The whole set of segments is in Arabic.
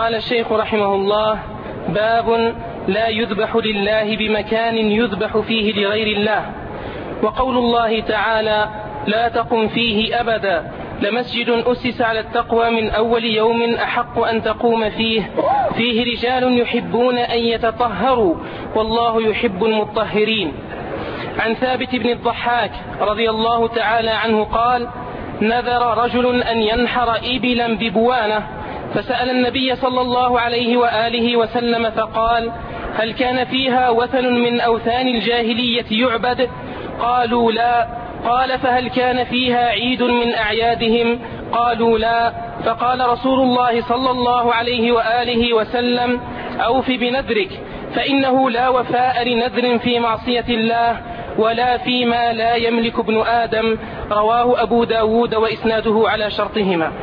قال الشيخ رحمه الله: باب لا يذبح لله بمكان يذبح فيه لغير الله. وقول الله تعالى: لا تقم فيه أبدا، لمسجد أسس على التقوى من أول يوم أحق أن تقوم فيه رجال يحبون أن يتطهروا والله يحب المطهرين. عن ثابت بن الضحاك رضي الله تعالى عنه قال: نذر رجل أن ينحر إبلا ببوانة، فسأل النبي صلى الله عليه وآله وسلم فقال: هل كان فيها وثن من أوثان الجاهلية يعبد؟ قالوا لا. قال: فهل كان فيها عيد من أعيادهم؟ قالوا لا. فقال رسول الله صلى الله عليه وآله وسلم: أوف بنذرك، فإنه لا وفاء لنذر في معصية الله ولا فيما لا يملك ابن آدم. رواه أبو داود وإسناده على شرطهما.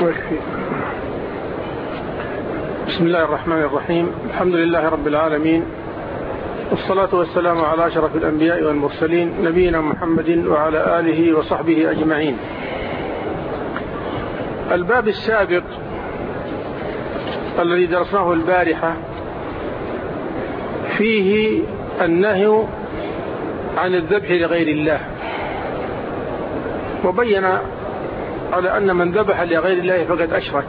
بسم الله الرحمن الرحيم. الحمد لله رب العالمين، والصلاة والسلام على أشرف الأنبياء والمرسلين نبينا محمد وعلى آله وصحبه أجمعين. الباب السابق الذي درسناه البارحة فيه النهي عن الذبح لغير الله، وبين على أن من ذبح لغير الله فقد أشرك.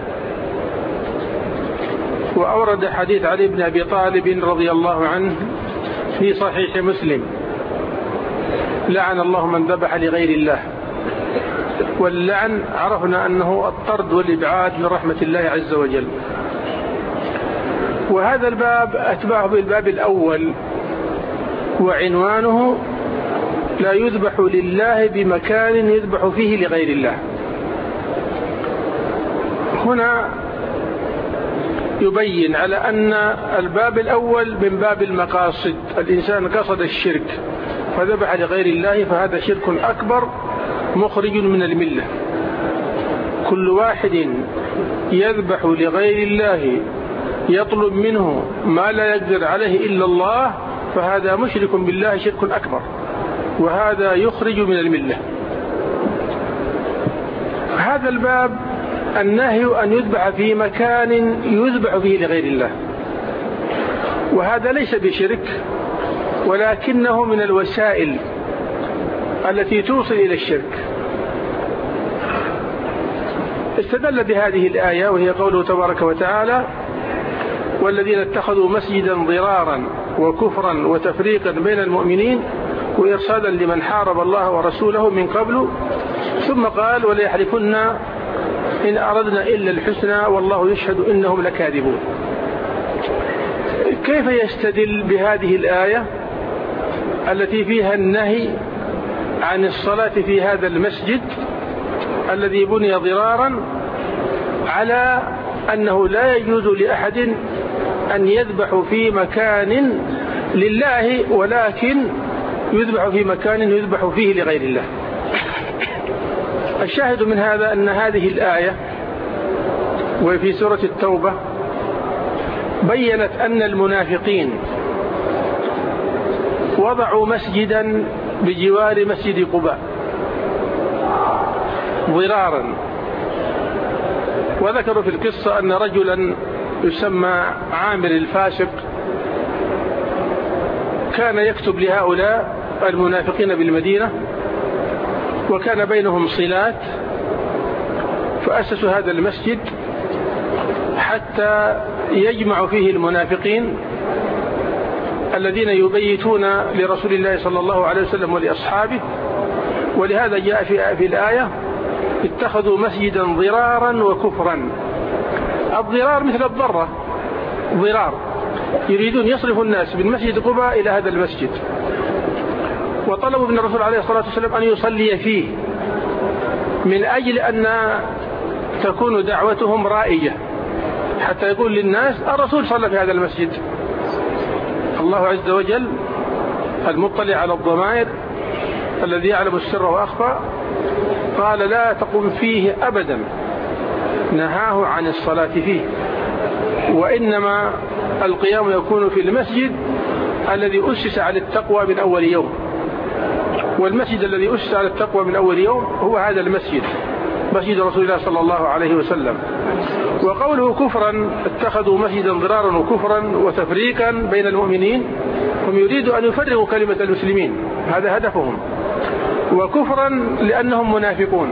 وأورد حديث علي بن أبي طالب رضي الله عنه في صحيح مسلم: لعن الله من ذبح لغير الله. واللعن عرفنا أنه الطرد والإبعاد من رحمة الله عز وجل. وهذا الباب أتبعه بالباب الأول، وعنوانه: لا يذبح لله بمكان يذبح فيه لغير الله. هنا يبين على أن الباب الأول من باب المقاصد، الإنسان قصد الشرك فذبح لغير الله فهذا شرك أكبر مخرج من الملة. كل واحد يذبح لغير الله يطلب منه ما لا يقدر عليه إلا الله فهذا مشرك بالله شرك أكبر، وهذا يخرج من الملة. هذا الباب النهي أن يذبح في مكان يذبح فيه لغير الله، وهذا ليس بشرك ولكنه من الوسائل التي توصل إلى الشرك. استدل بهذه الآية وهي قوله تبارك وتعالى: والذين اتخذوا مسجدا ضرارا وكفرا وتفريقا بين المؤمنين وإرصادا لمن حارب الله ورسوله من قبل، ثم قال: وليحلفن إن أردنا إلا الحسنى والله يشهد إنهم لكاذبون. كيف يستدل بهذه الآية التي فيها النهي عن الصلاة في هذا المسجد الذي بني ضرارا على أنه لا يجوز لأحد أن يذبح في مكان لله ولكن يذبح في مكان يذبح فيه لغير الله؟ الشاهد من هذا أن هذه الآية وفي سورة التوبة بيّنت أن المنافقين وضعوا مسجدا بجوار مسجد قباء ضرارا، وذكروا في القصة أن رجلا يسمى عامر الفاسق كان يكتب لهؤلاء المنافقين بالمدينة وكان بينهم صلات، فأسسوا هذا المسجد حتى يجمع فيه المنافقين الذين يبيتون لرسول الله صلى الله عليه وسلم ولأصحابه. ولهذا جاء في الآية: اتخذوا مسجدا ضرارا وكفرا. الضرار مثل الضرة، ضرار، يريدون يصرفوا الناس من مسجد قباء إلى هذا المسجد، وطلبوا من الرسول عليه الصلاة والسلام أن يصلي فيه من أجل أن تكون دعوتهم رائجة حتى يقول للناس: الرسول صلى في هذا المسجد. الله عز وجل المطلع على الضمائر الذي يعلم السر وأخفى قال: لا تقم فيه أبدا، نهاه عن الصلاة فيه، وإنما القيام يكون في المسجد الذي أسس على التقوى من أول يوم. والمسجد الذي أسس على التقوى من أول يوم هو هذا المسجد، مسجد رسول الله صلى الله عليه وسلم. وقوله كفرا اتخذوا مسجدا ضرارا وكفرا وتفريقا بين المؤمنين، هم يريدوا أن يفرقوا كلمة المسلمين، هذا هدفهم. وكفرا لأنهم منافقون،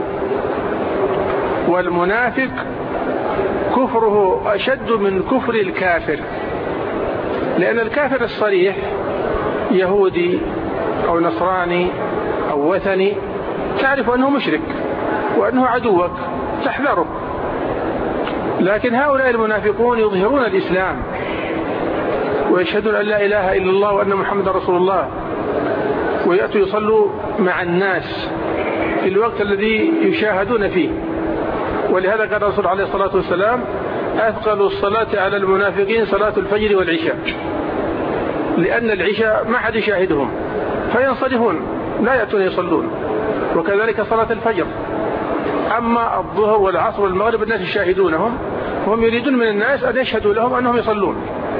والمنافق كفره أشد من كفر الكافر، لأن الكافر الصريح يهودي أو نصراني أو وثني تعرف أنه مشرك وأنه عدوك تحذره، لكن هؤلاء المنافقون يظهرون الإسلام ويشهدون أن لا إله إلا الله وأن محمد رسول الله، ويأتوا يصلوا مع الناس في الوقت الذي يشاهدون فيه. ولهذا قال الرسول عليه الصلاة والسلام: أثقل الصلاة على المنافقين صلاة الفجر والعشاء، لأن العشاء ما حد يشاهدهم فينصرفون لا يأتون يصلون، وكذلك صلاة الفجر. أما الظهر والعصر والمغرب الناس يشاهدونهم، وهم يريدون من الناس أن يشهدوا لهم أنهم يصلون.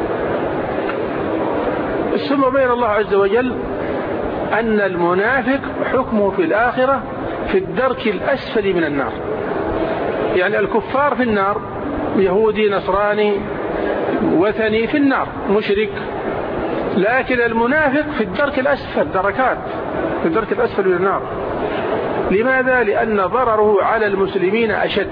ثم بين الله عز وجل أن المنافق حكمه في الآخرة في الدرك الأسفل من النار، يعني الكفار في النار، يهودي نصراني وثني في النار مشرك، لكن المنافق في الدرك الأسفل، دركات في الدرك الأسفل من النار. لماذا؟ لأن ضرره على المسلمين أشد.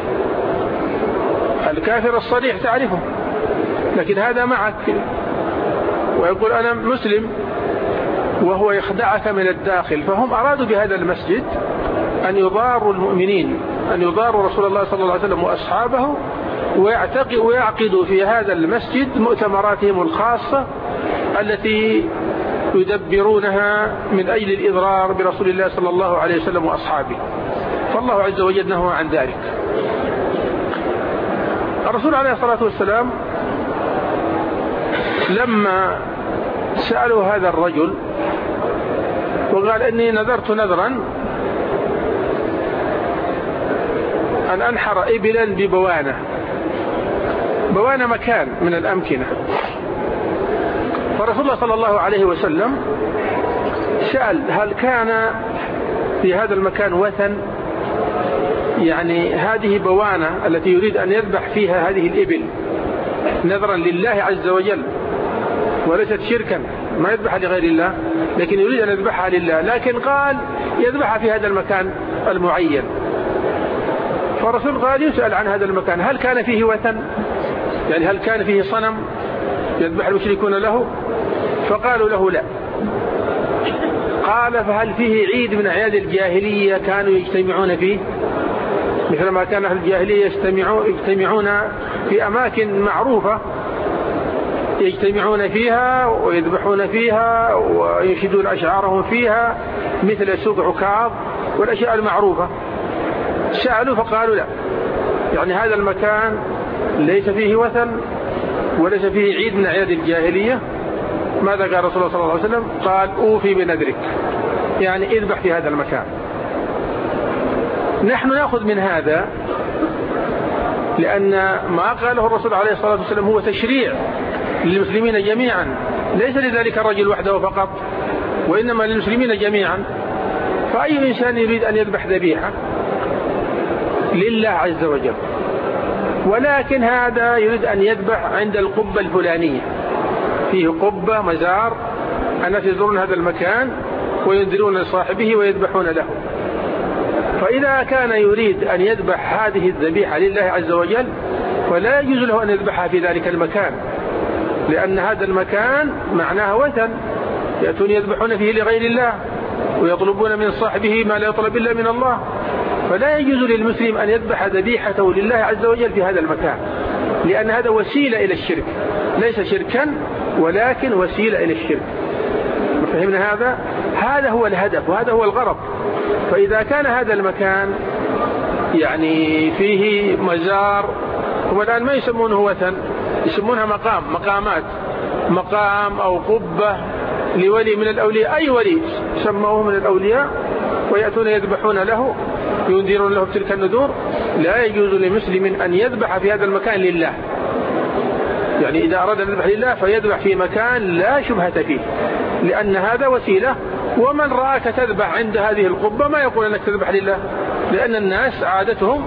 الكافر الصريح تعرفه، لكن هذا معك ويقول أنا مسلم وهو يخدعك من الداخل. فهم أرادوا بهذا المسجد أن يضاروا المؤمنين، أن يضاروا رسول الله صلى الله عليه وسلم وأصحابه، ويعقدوا في هذا المسجد مؤتمراتهم الخاصة التي يدبرونها من أجل الإضرار برسول الله صلى الله عليه وسلم وأصحابه. فالله عز وجل نهى عن ذلك. الرسول عليه الصلاة والسلام لما سألوا هذا الرجل وقال: إني نذرت نذرا أن أنحر إبلا ببوانة. بوانة مكان من الأمكنة. فرسول الله صلى الله عليه وسلم سأل: هل كان في هذا المكان وثن؟ يعني هذه بوانة التي يريد أن يذبح فيها هذه الإبل نذرا لله عز وجل، وليست شركا، ما يذبحها لغير الله، لكن يريد أن يذبحها لله، لكن قال يذبحها في هذا المكان المعين. فالرسول قال يسأل عن هذا المكان: هل كان فيه وثن؟ يعني هل كان فيه صنم يذبح المشركون له؟ فقالوا له لا. قال: فهل فيه عيد من أعياد الجاهلية كانوا يجتمعون فيه، مثل ما كان أهل الجاهلية يجتمعون في أماكن معروفة يجتمعون فيها ويذبحون فيها وينشدون أشعارهم فيها، مثل سوق عكاظ والأشياء المعروفة؟ سألوا فقالوا لا، يعني هذا المكان ليس فيه وثن وليس فيه عيد من أعياد الجاهلية. ماذا قال رسول الله صلى الله عليه وسلم؟ قال: أوفي بنذرك، يعني اذبح في هذا المكان. نحن نأخذ من هذا لأن ما قاله الرسول عليه الصلاة والسلام هو تشريع للمسلمين جميعا، ليس لذلك الرجل وحده فقط، وإنما للمسلمين جميعا. فأي إنسان يريد أن يذبح ذبيحة لله عز وجل، ولكن هذا يريد أن يذبح عند القبة الفلانية، فيه قبة مزار، الناس يزورون هذا المكان وينذرون لصاحبه ويذبحون له. فإذا كان يريد أن يذبح هذه الذبيحة لله عز وجل فلا يجوز له أن يذبحها في ذلك المكان، لأن هذا المكان معناه وثن، يأتون يذبحون فيه لغير الله ويطلبون من صاحبه ما لا يطلب إلا من الله. فلا يجوز للمسلم أن يذبح ذبيحته لله عز وجل في هذا المكان، لأن هذا وسيلة إلى الشرك، ليس شركا ولكن وسيلة إلى الشرك. فهمنا هذا؟ هذا هو الهدف وهذا هو الغرض. فإذا كان هذا المكان يعني فيه مزار، هم الآن ما يسمونه وثن، يسمونها مقامات، مقام أو قبة لولي من الأولياء، أي ولي سموه من الأولياء، ويأتون يذبحون له، ينذرون له بتلك النذور. لا يجوز لمسلم أن يذبح في هذا المكان لله، يعني إذا أراد أن يذبح لله فيذبح في مكان لا شبهة فيه، لأن هذا وسيلة. ومن رآك تذبح عند هذه القبة ما يقول أنك تذبح لله، لأن الناس عادتهم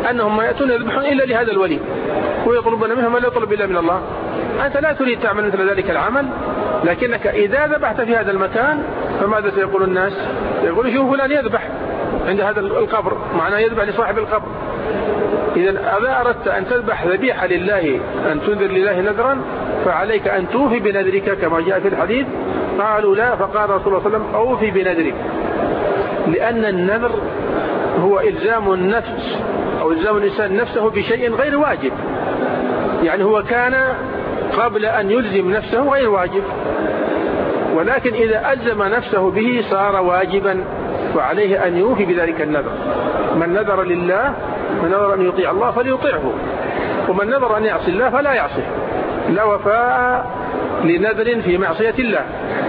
أنهم ما يأتون يذبحون إلا لهذا الولي ويطلبون منهم ما لا يطلب إلا من الله. أنت لا تريد تعمل مثل ذلك العمل، لكنك إذا ذبحت في هذا المكان فماذا سيقول الناس؟ يقول شوف فلان يذبح عند هذا القبر، معناه يذبح لصاحب القبر. إذا أردت أن تذبح ذبيحة لله، أن تنذر لله نذرا، فعليك أن توفي بنذرك كما جاء في الحديث. قالوا لا، فقال رسول الله صلى الله عليه وسلم أوفي بنذرك، لأن النذر هو إلزام النفس أو إلزام الإنسان نفسه بشيء غير واجب، يعني هو كان قبل أن يلزم نفسه غير واجب، ولكن إذا ألزم نفسه به صار واجبا، وعليه أن يوفي بذلك النذر. من نذر لله، من نذر أن يطيع الله فليطيعه، ومن نذر أن يعصي الله فلا يعصيه. لا وفاء لنذر في معصية الله.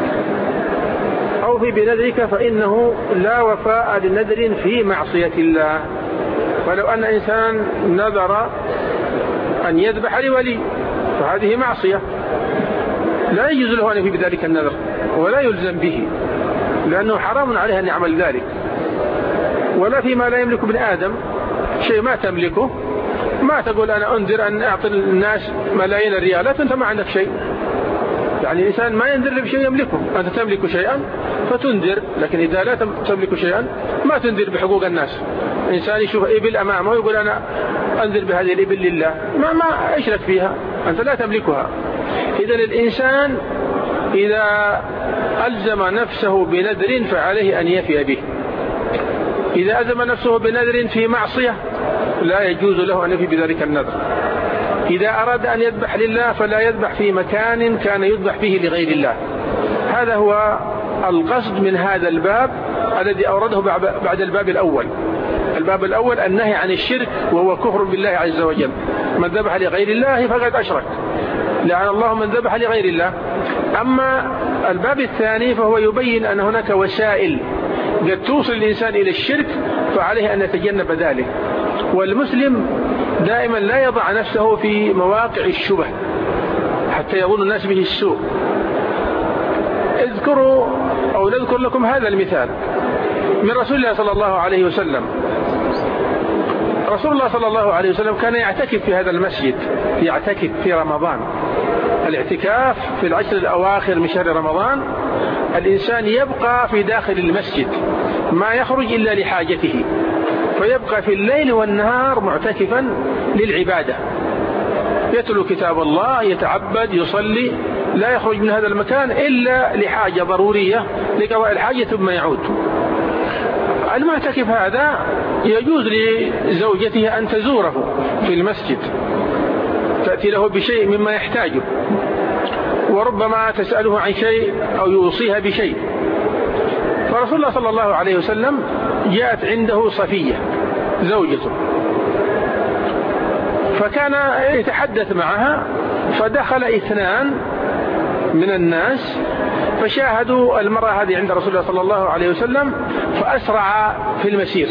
أوفي بنذرك فإنه لا وفاء لنذر في معصية الله. ولو أن إنسان نذر أن يذبح لولي فهذه معصية، لا يجوز له أن يفي بذلك النذر ولا يلزم به، لأنه حرام عليه أن يعمل ذلك. ولا فيما لا يملك ابن آدم شيء ما تملكه، ما تقول أنا أنذر أن أعطي الناس ملايين الريالات وأنت ما عندك شيء. يعني الإنسان ما ينذر بشيء يملكه. أنت تملك شيئا فتنذر، لكن إذا لا تملك شيئا ما تنذر بحقوق الناس. إنسان يشوف إبل أمامه ويقول أنا أنذر بهذه الإبل لله، ما أشرك فيها، أنت لا تملكها. إذا الإنسان إذا ألزم نفسه بنذر فعليه أن يفي به. إذا ألزم نفسه بنذر في معصية لا يجوز له أن يفي بذلك النذر. إذا أراد أن يذبح لله فلا يذبح في مكان كان يذبح فيه لغير الله. هذا هو القصد من هذا الباب الذي أورده بعد الباب الأول. الباب الأول النهي عن الشرك، وهو كفر بالله عز وجل. من ذبح لغير الله فقد أشرك، لعن الله من ذبح لغير الله. أما الباب الثاني فهو يبين أن هناك وسائل قد توصل الإنسان إلى الشرك، فعليه أن يتجنب ذلك. والمسلم دائما لا يضع نفسه في مواقع الشبه حتى يظن الناس به السوء. اذكروا أو نذكر لكم هذا المثال من رسول الله صلى الله عليه وسلم. رسول الله صلى الله عليه وسلم كان يعتكف في هذا المسجد، يعتكف في رمضان. الاعتكاف في العشر الأواخر من شهر رمضان، الإنسان يبقى في داخل المسجد ما يخرج إلا لحاجته، فيبقى في الليل والنهار معتكفا للعبادة، يتلو كتاب الله، يتعبد، يصلي، لا يخرج من هذا المكان إلا لحاجة ضرورية لقضاء الحاجة ثم يعود. المعتكف هذا يجوز لزوجته أن تزوره في المسجد، تأتي له بشيء مما يحتاجه، وربما تسأله عن شيء أو يوصيها بشيء. فرسول الله صلى الله عليه وسلم جاءت عنده صفية زوجته، فكان يتحدث معها، فدخل 2 من الناس فشاهدوا المرأة هذه عند رسول الله صلى الله عليه وسلم، فأسرع في المسير.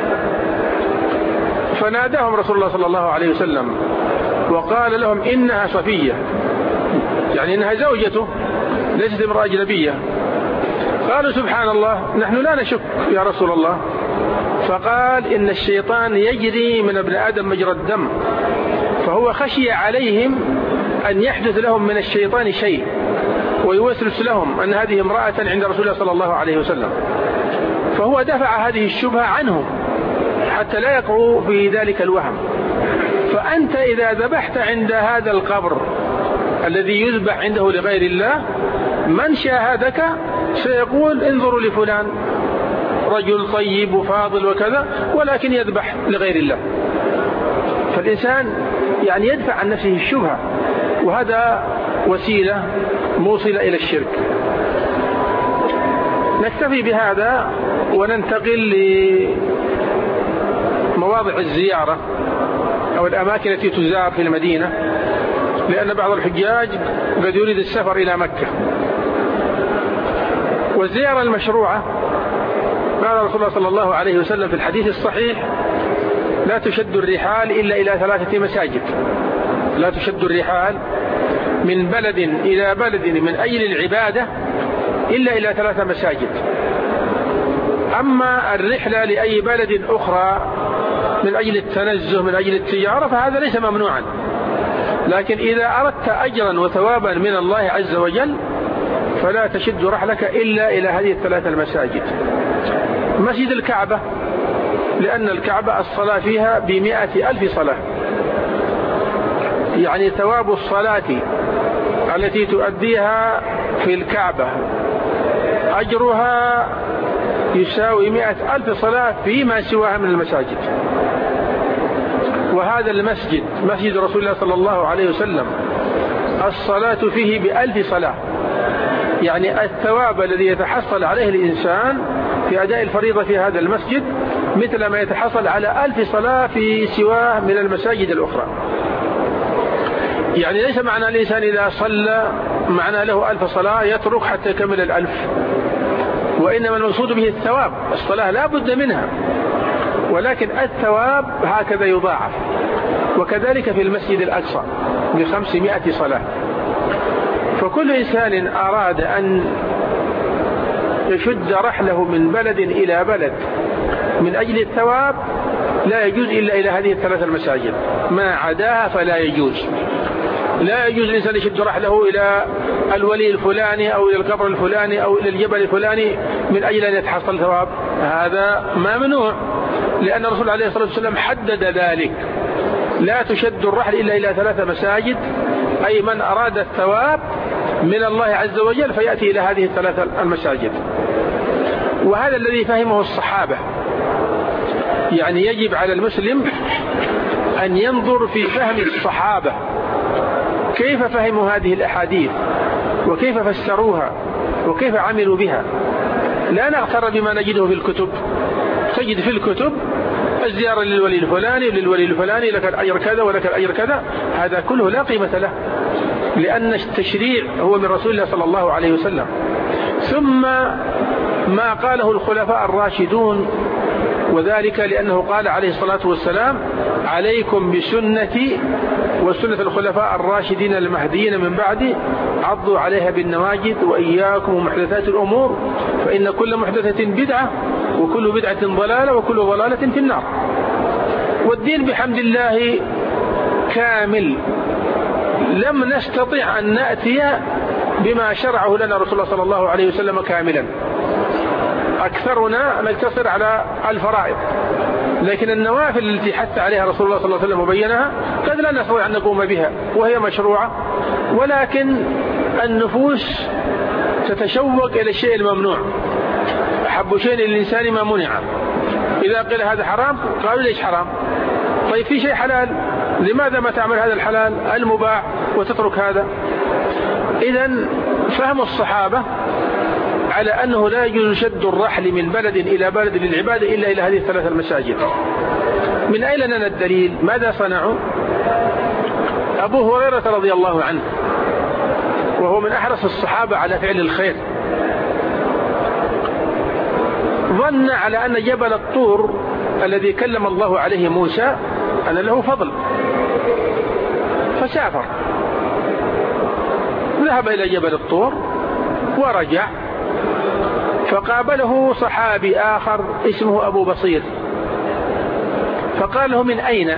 فناداهم رسول الله صلى الله عليه وسلم وقال لهم إنها صفية، يعني إنها زوجته ليست امرأة أجنبية. قالوا سبحان الله، نحن لا نشك يا رسول الله. فقال إن الشيطان يجري من ابن آدم مجرى الدم، فهو خشي عليهم أن يحدث لهم من الشيطان شيء ويوسوس لهم أن هذه امرأة عند رسول الله صلى الله عليه وسلم، فهو دفع هذه الشبهة عنهم حتى لا يقعوا في ذلك الوهم. فأنت إذا ذبحت عند هذا القبر الذي يذبح عنده لغير الله، من شاهدك سيقول انظروا لفلان رجل طيب وفاضل وكذا، ولكن يذبح لغير الله. فالإنسان يعني يدفع عن نفسه الشبهة، وهذا وسيلة موصلة إلى الشرك. نكتفي بهذا وننتقل لمواضع الزيارة أو الأماكن التي تزار في المدينة، لأن بعض الحجاج قد يريد السفر إلى مكة. والزيارة المشروعة قال رسول الله صلى الله عليه وسلم في الحديث الصحيح: لا تشد الرحال إلا إلى 3 مساجد. لا تشد الرحال من بلد إلى بلد من أجل العبادة إلا إلى 3 مساجد. أما الرحلة لأي بلد أخرى من أجل التنزه من أجل التجارة فهذا ليس ممنوعا. لكن إذا أردت أجرا وثوابا من الله عز وجل فلا تشد رحلك إلا إلى هذه الثلاث المساجد. مسجد الكعبة لأن الكعبة الصلاة فيها ب100,000 صلاة، يعني ثواب الصلاة التي تؤديها في الكعبة أجرها يساوي 100,000 صلاة فيما سواها من المساجد. وهذا المسجد مسجد رسول الله صلى الله عليه وسلم الصلاة فيه ب1000 صلاة، يعني الثواب الذي يتحصل عليه الإنسان في أداء الفريضة في هذا المسجد مثل ما يتحصل على 1000 صلاة في سواه من المساجد الأخرى. يعني ليس معنى الإنسان إذا صلى معنى له 1000 صلاة يترك حتى يكمل 1000، وإنما المقصود به الثواب. الصلاة لا بد منها، ولكن الثواب هكذا يضاعف. وكذلك في المسجد الأقصى ب500 صلاة. فكل إنسان أراد أن يشد رحله من بلد إلى بلد من أجل الثواب لا يجوز إلا إلى هذه الثلاث المساجد، ما عداها فلا يجوز. لا يجوز الإنسان يشد رحله إلى الولي الفلاني أو إلى القبر الفلاني أو إلى الجبل الفلاني من أجل أن يتحصل ثواب، هذا ممنوع، لأن الرسول عليه الصلاة والسلام حدد ذلك. لا تشد الرحل إلا إلى 3 مساجد، أي من أراد الثواب من الله عز وجل فيأتي إلى هذه الثلاث المساجد. وهذا الذي فهمه الصحابة. يعني يجب على المسلم أن ينظر في فهم الصحابة كيف فهموا هذه الأحاديث وكيف فسروها وكيف عملوا بها. لا نغتر بما نجده في الكتب. تجد في الكتب الزيارة للولي الفلاني وللولي الفلاني لك الأجر كذا ولك الأجر كذا، هذا كله لا قيمة له، لأن التشريع هو من رسول الله صلى الله عليه وسلم. ثم ما قاله الخلفاء الراشدون، وذلك لأنه قال عليه الصلاة والسلام: عليكم بسنتي وسنة الخلفاء الراشدين المهديين من بعدي، عضوا عليها بالنواجذ وإياكم ومحدثات الأمور فإن كل محدثة بدعة وكل بدعة ضلالة وكل ضلالة في النار. والدين بحمد الله كامل، لم نستطع أن نأتي بما شرعه لنا رسول الله صلى الله عليه وسلم كاملا. أكثرنا نقتصر على الفرائض، لكن النوافل التي حث عليها رسول الله صلى الله عليه وسلم وبينها قد لا نستطيع أن نقوم بها وهي مشروعة، ولكن النفوس تتشوق إلى الشيء الممنوع. أحب شيء للإنسان ما منع. إذا قيل هذا حرام قالوا ليش حرام؟ طيب في شيء حلال، لماذا ما تعمل هذا الحلال المباح وتترك هذا؟ إذن فهم الصحابة على أنه لا يجوز شد الرحل من بلد إلى بلد للعبادة إلا إلى هذه الثلاث المساجد. من أين لنا الدليل؟ ماذا صنعوا؟ أبو هريرة رضي الله عنه وهو من أحرص الصحابة على فعل الخير، ظن على أن جبل الطور الذي كلم الله عليه موسى أن له فضل، فسافر ذهب إلى جبل الطور ورجع، فقابله صحابي آخر اسمه أبو بصير، فقال له: من أين؟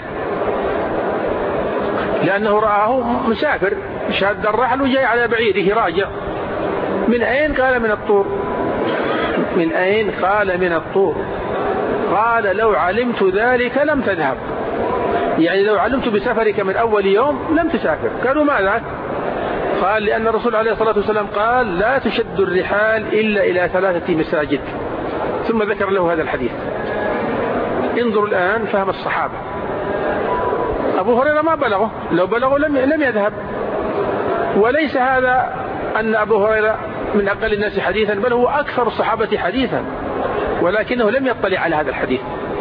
لأنه رآه مسافر شاد الرحل وجاي على بعيره راجع. من أين؟ قال: من الطور. من أين؟ قال: من الطور. قال: لو علمت ذلك لم تذهب، يعني لو علمت بسفرك من أول يوم لم تسافر. قالوا: ما ذاك؟ قال: لأن الرسول عليه الصلاة والسلام قال: لا تشد الرحال إلا إلى 3 مساجد، ثم ذكر له هذا الحديث. انظروا الآن فهم الصحابة. أبو هريرة ما بلغه، لو بلغه لم يذهب. وليس هذا أن أبو هريرة من أقل الناس حديثا، بل هو أكثر الصحابة حديثا، ولكنه لم يطلع على هذا الحديث،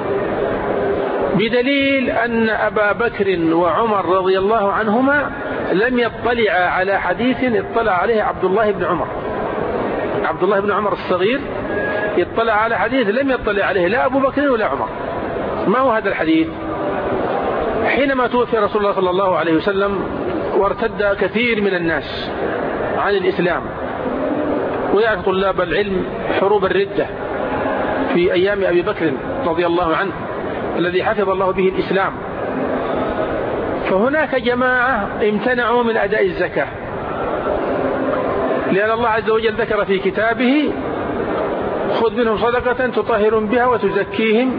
بدليل أن أبا بكر وعمر رضي الله عنهما لم يطلع على حديث اطلع عليه عبد الله بن عمر. عبد الله بن عمر الصغير يطلع على حديث لم يطلع عليه لا أبو بكر ولا عمر. ما هو هذا الحديث؟ حينما توفي رسول الله صلى الله عليه وسلم وارتد كثير من الناس عن الإسلام، ويعرف طلاب العلم حروب الردة في أيام أبي بكر رضي الله عنه، الذي حفظ الله به الإسلام. فهناك جماعة امتنعوا من أداء الزكاة، لأن الله عز وجل ذكر في كتابه: خذ منهم صدقة تطهرهم بها وتزكيهم.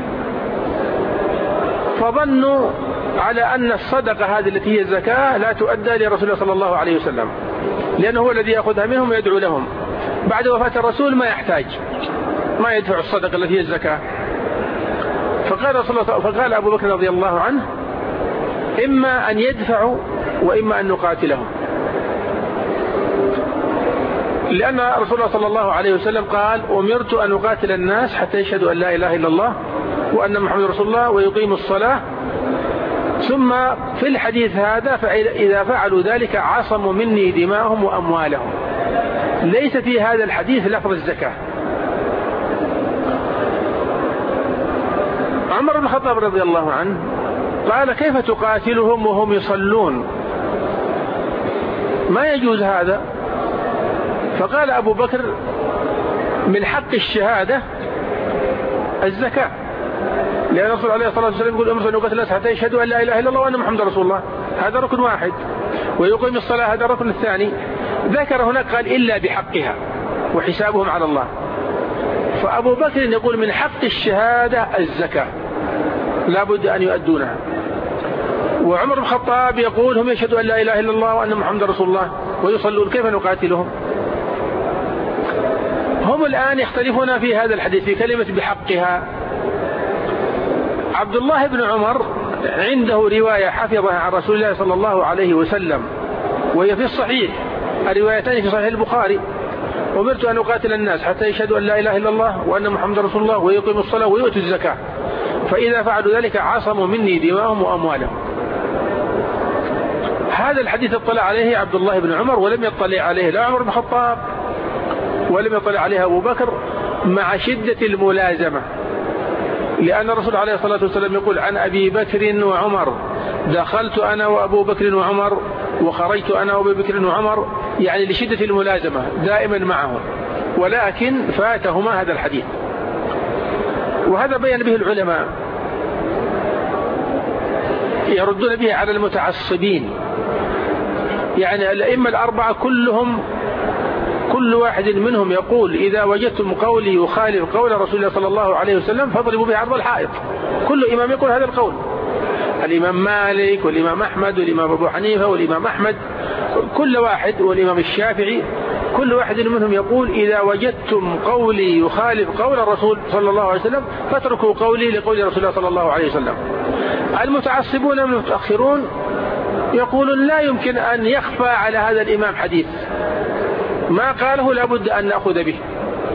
فظنوا على أن الصدقة هذه التي هي الزكاة لا تؤدى لرسول الله صلى الله عليه وسلم، لأنه هو الذي يأخذها منهم ويدعو لهم. بعد وفاة الرسول ما يحتاج، ما يدفع الصدقة التي هي الزكاة. فقال أبو بكر رضي الله عنه: إما أن يدفعوا وإما أن نقاتلهم، لأن رسول الله صلى الله عليه وسلم قال: أمرت أن أقاتل الناس حتى يشهدوا أن لا إله إلا الله وأن محمد رسول الله ويقيموا الصلاة. ثم في الحديث هذا: فإذا فعلوا ذلك عصموا مني دماءهم وأموالهم. ليس في هذا الحديث لفظ الزكاة. عمر بن الخطاب رضي الله عنه قال: كيف تقاتلهم وهم يصلون؟ ما يجوز هذا. فقال أبو بكر: من حق الشهادة الزكاة، لأن الرسول عليه الصلاة والسلام يقول: أمرت أن أقاتل الناس حتى يشهدوا أن لا إله إلا الله وأن محمد رسول الله، هذا ركن واحد، ويقيم الصلاة هذا الركن الثاني. ذكر هناك قال: إلا بحقها وحسابهم على الله. فأبو بكر يقول: من حق الشهادة الزكاة، لا بد أن يؤدونها. وعمر بن الخطاب يقول: هم يشهدوا أن لا إله إلا الله وأن محمد رسول الله ويصلون، كيف نقاتلهم؟ هم الآن يختلفون في هذا الحديث في كلمة بحقها. عبد الله بن عمر عنده رواية حفظها عن رسول الله صلى الله عليه وسلم، وهي في الصحيح، الروايتان في صحيح البخاري: أمرت أن أقاتل الناس حتى يشهدوا أن لا إله إلا الله وأن محمد رسول الله ويقيموا الصلاة ويؤتوا الزكاة، فإذا فعلوا ذلك عصموا مني دماءهم وأموالهم. هذا الحديث اطلع عليه عبد الله بن عمر، ولم يطلع عليه لا عمر بن الخطاب ولم يطلع عليه أبو بكر، مع شدة الملازمة. لأن الرسول عليه الصلاة والسلام يقول عن أبي بكر وعمر: دخلت أنا وأبو بكر وعمر وخرجت أنا وأبو بكر وعمر، يعني لشدة الملازمة دائما معه، ولكن فاتهما هذا الحديث. وهذا بين به العلماء، يردون به على المتعصبين. يعني الأئمة الأربعة كلهم، كل واحد منهم يقول: إذا وجدتم قولي يخالف قول رسول الله صلى الله عليه وسلم فاضربوا به عرض الحائط. كل إمام يقول هذا القول. الإمام مالك والإمام أحمد والإمام أبو حنيفة والإمام أحمد، كل واحد، والإمام الشافعي، كل واحد منهم يقول: إذا وجدتم قولي يخالف قول الرسول صلى الله عليه وسلم فاتركوا قولي لقول رسول الله صلى الله عليه وسلم. المتعصبون المتأخرون يقولون: لا يمكن أن يخفى على هذا الإمام حديث، ما قاله لابد أن نأخذ به.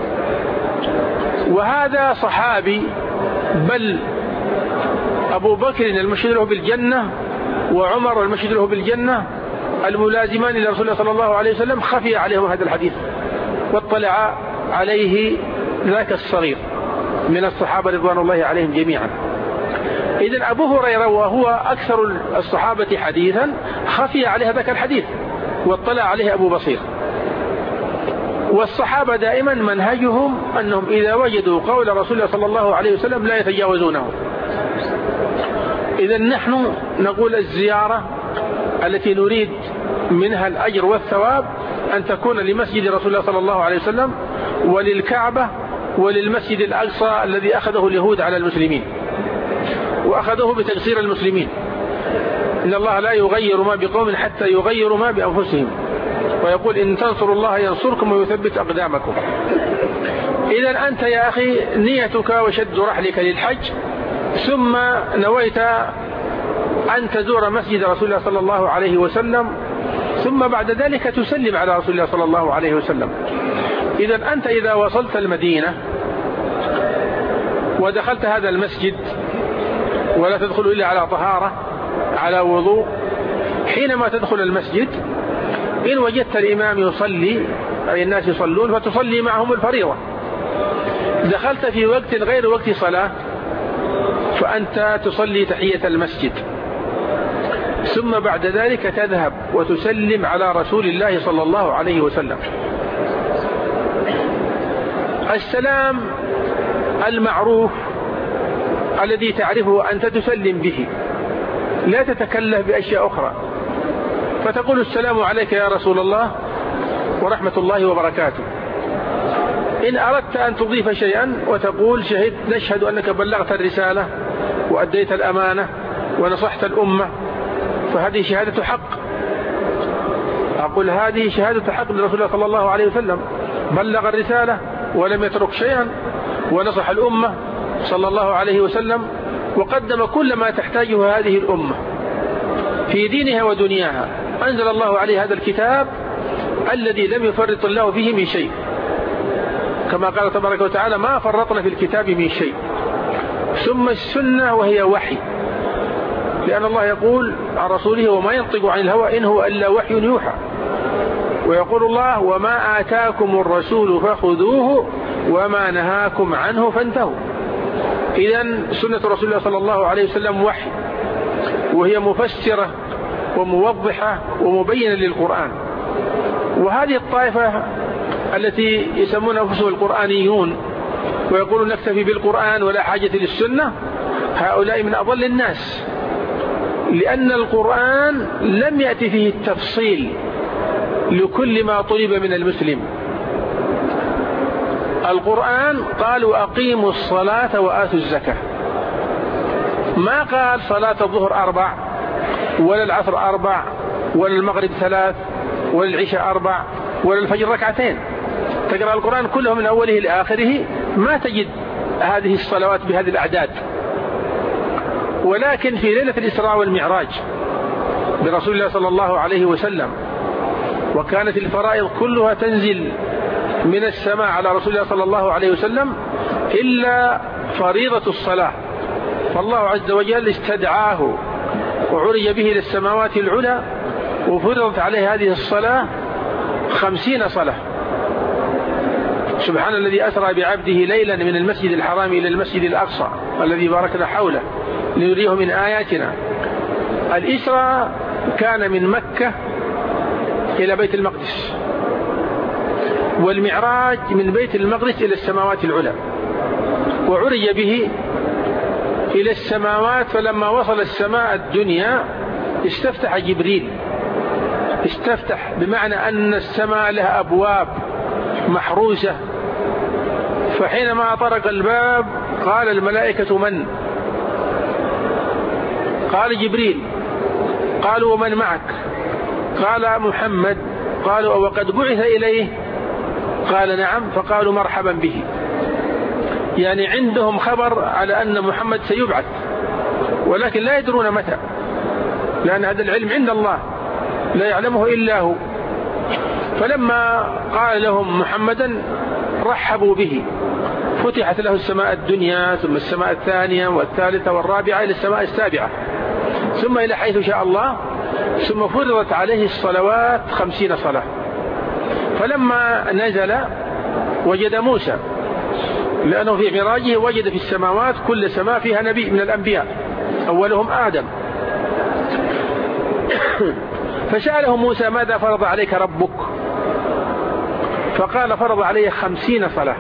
وهذا صحابي، بل أبو بكر المشهد له بالجنة وعمر المشهد له بالجنة، الملازمان لرسول الله صلى الله عليه وسلم، خفي عليهم هذا الحديث واطلع عليه ذاك الصغير من الصحابة رضوان الله عليهم جميعا. إذن أبو هريرة وهو أكثر الصحابة حديثا خفي عليه ذاك الحديث واطلع عليه أبو بصير. والصحابة دائما منهجهم أنهم إذا وجدوا قول رسول الله صلى الله عليه وسلم لا يتجاوزونه. إذن نحن نقول: الزيارة التي نريد منها الأجر والثواب أن تكون لمسجد رسول الله صلى الله عليه وسلم وللكعبة وللمسجد الأقصى الذي أخذه اليهود على المسلمين وأخذوه بتجسير المسلمين. إن الله لا يغير ما بقوم حتى يغيروا ما بأنفسهم، ويقول: إن تنصروا الله ينصركم ويثبت أقدامكم. إذن أنت يا أخي نيتك وشد رحلك للحج، ثم نويت أن تزور مسجد رسول الله صلى الله عليه وسلم، ثم بعد ذلك تسلم على رسول الله صلى الله عليه وسلم. إذن أنت إذا وصلت المدينة ودخلت هذا المسجد، ولا تدخل إلا على طهارة على وضوء، حينما تدخل المسجد إن وجدت الإمام يصلي أي الناس يصلون فتصلي معهم الفريضة. دخلت في وقت غير وقت صلاة فأنت تصلي تحية المسجد، ثم بعد ذلك تذهب وتسلم على رسول الله صلى الله عليه وسلم. السلام المعروف الذي تعرفه أنت تسلم به، لا تتكلف بأشياء أخرى، فتقول السلام عليك يا رسول الله ورحمة الله وبركاته. إن أردت أن تضيف شيئا وتقول نشهد أنك بلغت الرسالة وأديت الأمانة ونصحت الأمة، فهذه شهادة حق. أقول هذه شهادة حق لرسول الله صلى الله عليه وسلم، بلغ الرسالة ولم يترك شيئا، ونصح الأمة صلى الله عليه وسلم، وقدم كل ما تحتاجه هذه الأمة في دينها ودنياها. أنزل الله عليه هذا الكتاب الذي لم يفرط الله فيه من شيء، كما قال تبارك وتعالى ما فرطنا في الكتاب من شيء. ثم السنة وهي وحي، لأن الله يقول عن رسوله وما ينطق عن الهوى إن هو إلا وحي يوحى، ويقول الله وما آتاكم الرسول فخذوه وما نهاكم عنه فانتهوا. إذن سنة رسول الله صلى الله عليه وسلم وحي، وهي مفسرة وموضحة ومبينة للقرآن. وهذه الطائفة التي يسمون أنفسهم القرآنيون ويقولون نكتفي بالقرآن ولا حاجة للسنة، هؤلاء من أضل الناس، لأن القرآن لم يأتي فيه التفصيل لكل ما طلب من المسلم. القرآن قال وأقيموا الصلاة وآتوا الزكاة، ما قال صلاة الظهر 4 ولا العصر 4 ولا المغرب 3 ولا العشاء 4 ولا الفجر 2. تقرأ القرآن كله من أوله لآخره ما تجد هذه الصلوات بهذه الأعداد. ولكن في ليلة الإسراء والمعراج برسول الله صلى الله عليه وسلم، وكانت الفرائض كلها تنزل من السماء على رسول الله صلى الله عليه وسلم إلا فريضة الصلاة، فالله عز وجل استدعاه وعرج به إلى السماوات العلى، وفرضت عليه هذه الصلاة 50 صلاة. سبحان الذي أسرى بعبده ليلا من المسجد الحرام إلى المسجد الأقصى الذي باركنا حوله لنريه من آياتنا. الإسراء كان من مكة إلى بيت المقدس، والمعراج من بيت المقدس إلى السماوات العلى، وعرج به إلى السماوات. فلما وصل السماء الدنيا استفتح جبريل، استفتح بمعنى أن السماء لها أبواب محروسة، فحينما طرق الباب قال الملائكة من؟ قال جبريل. قالوا ومن معك؟ قال محمد. قالوا وقد بعث إليه؟ قال نعم. فقالوا مرحبا به، يعني عندهم خبر على أن محمد سيبعث، ولكن لا يدرون متى، لأن هذا العلم عند الله لا يعلمه إلا هو. فلما قال لهم محمدا رحبوا به، فتحت له السماء الدنيا، ثم السماء الثانية والثالثة والرابعة إلى السماء السابعة، ثم إلى حيث شاء الله، ثم فرضت عليه الصلوات 50 صلاة. فلما نزل وجد موسى، لأنه في معراجه وجد في السماوات كل سماء فيها نبي من الأنبياء أولهم آدم. فسأله موسى ماذا فرض عليك ربك؟ فقال فرض علي 50 صلاة.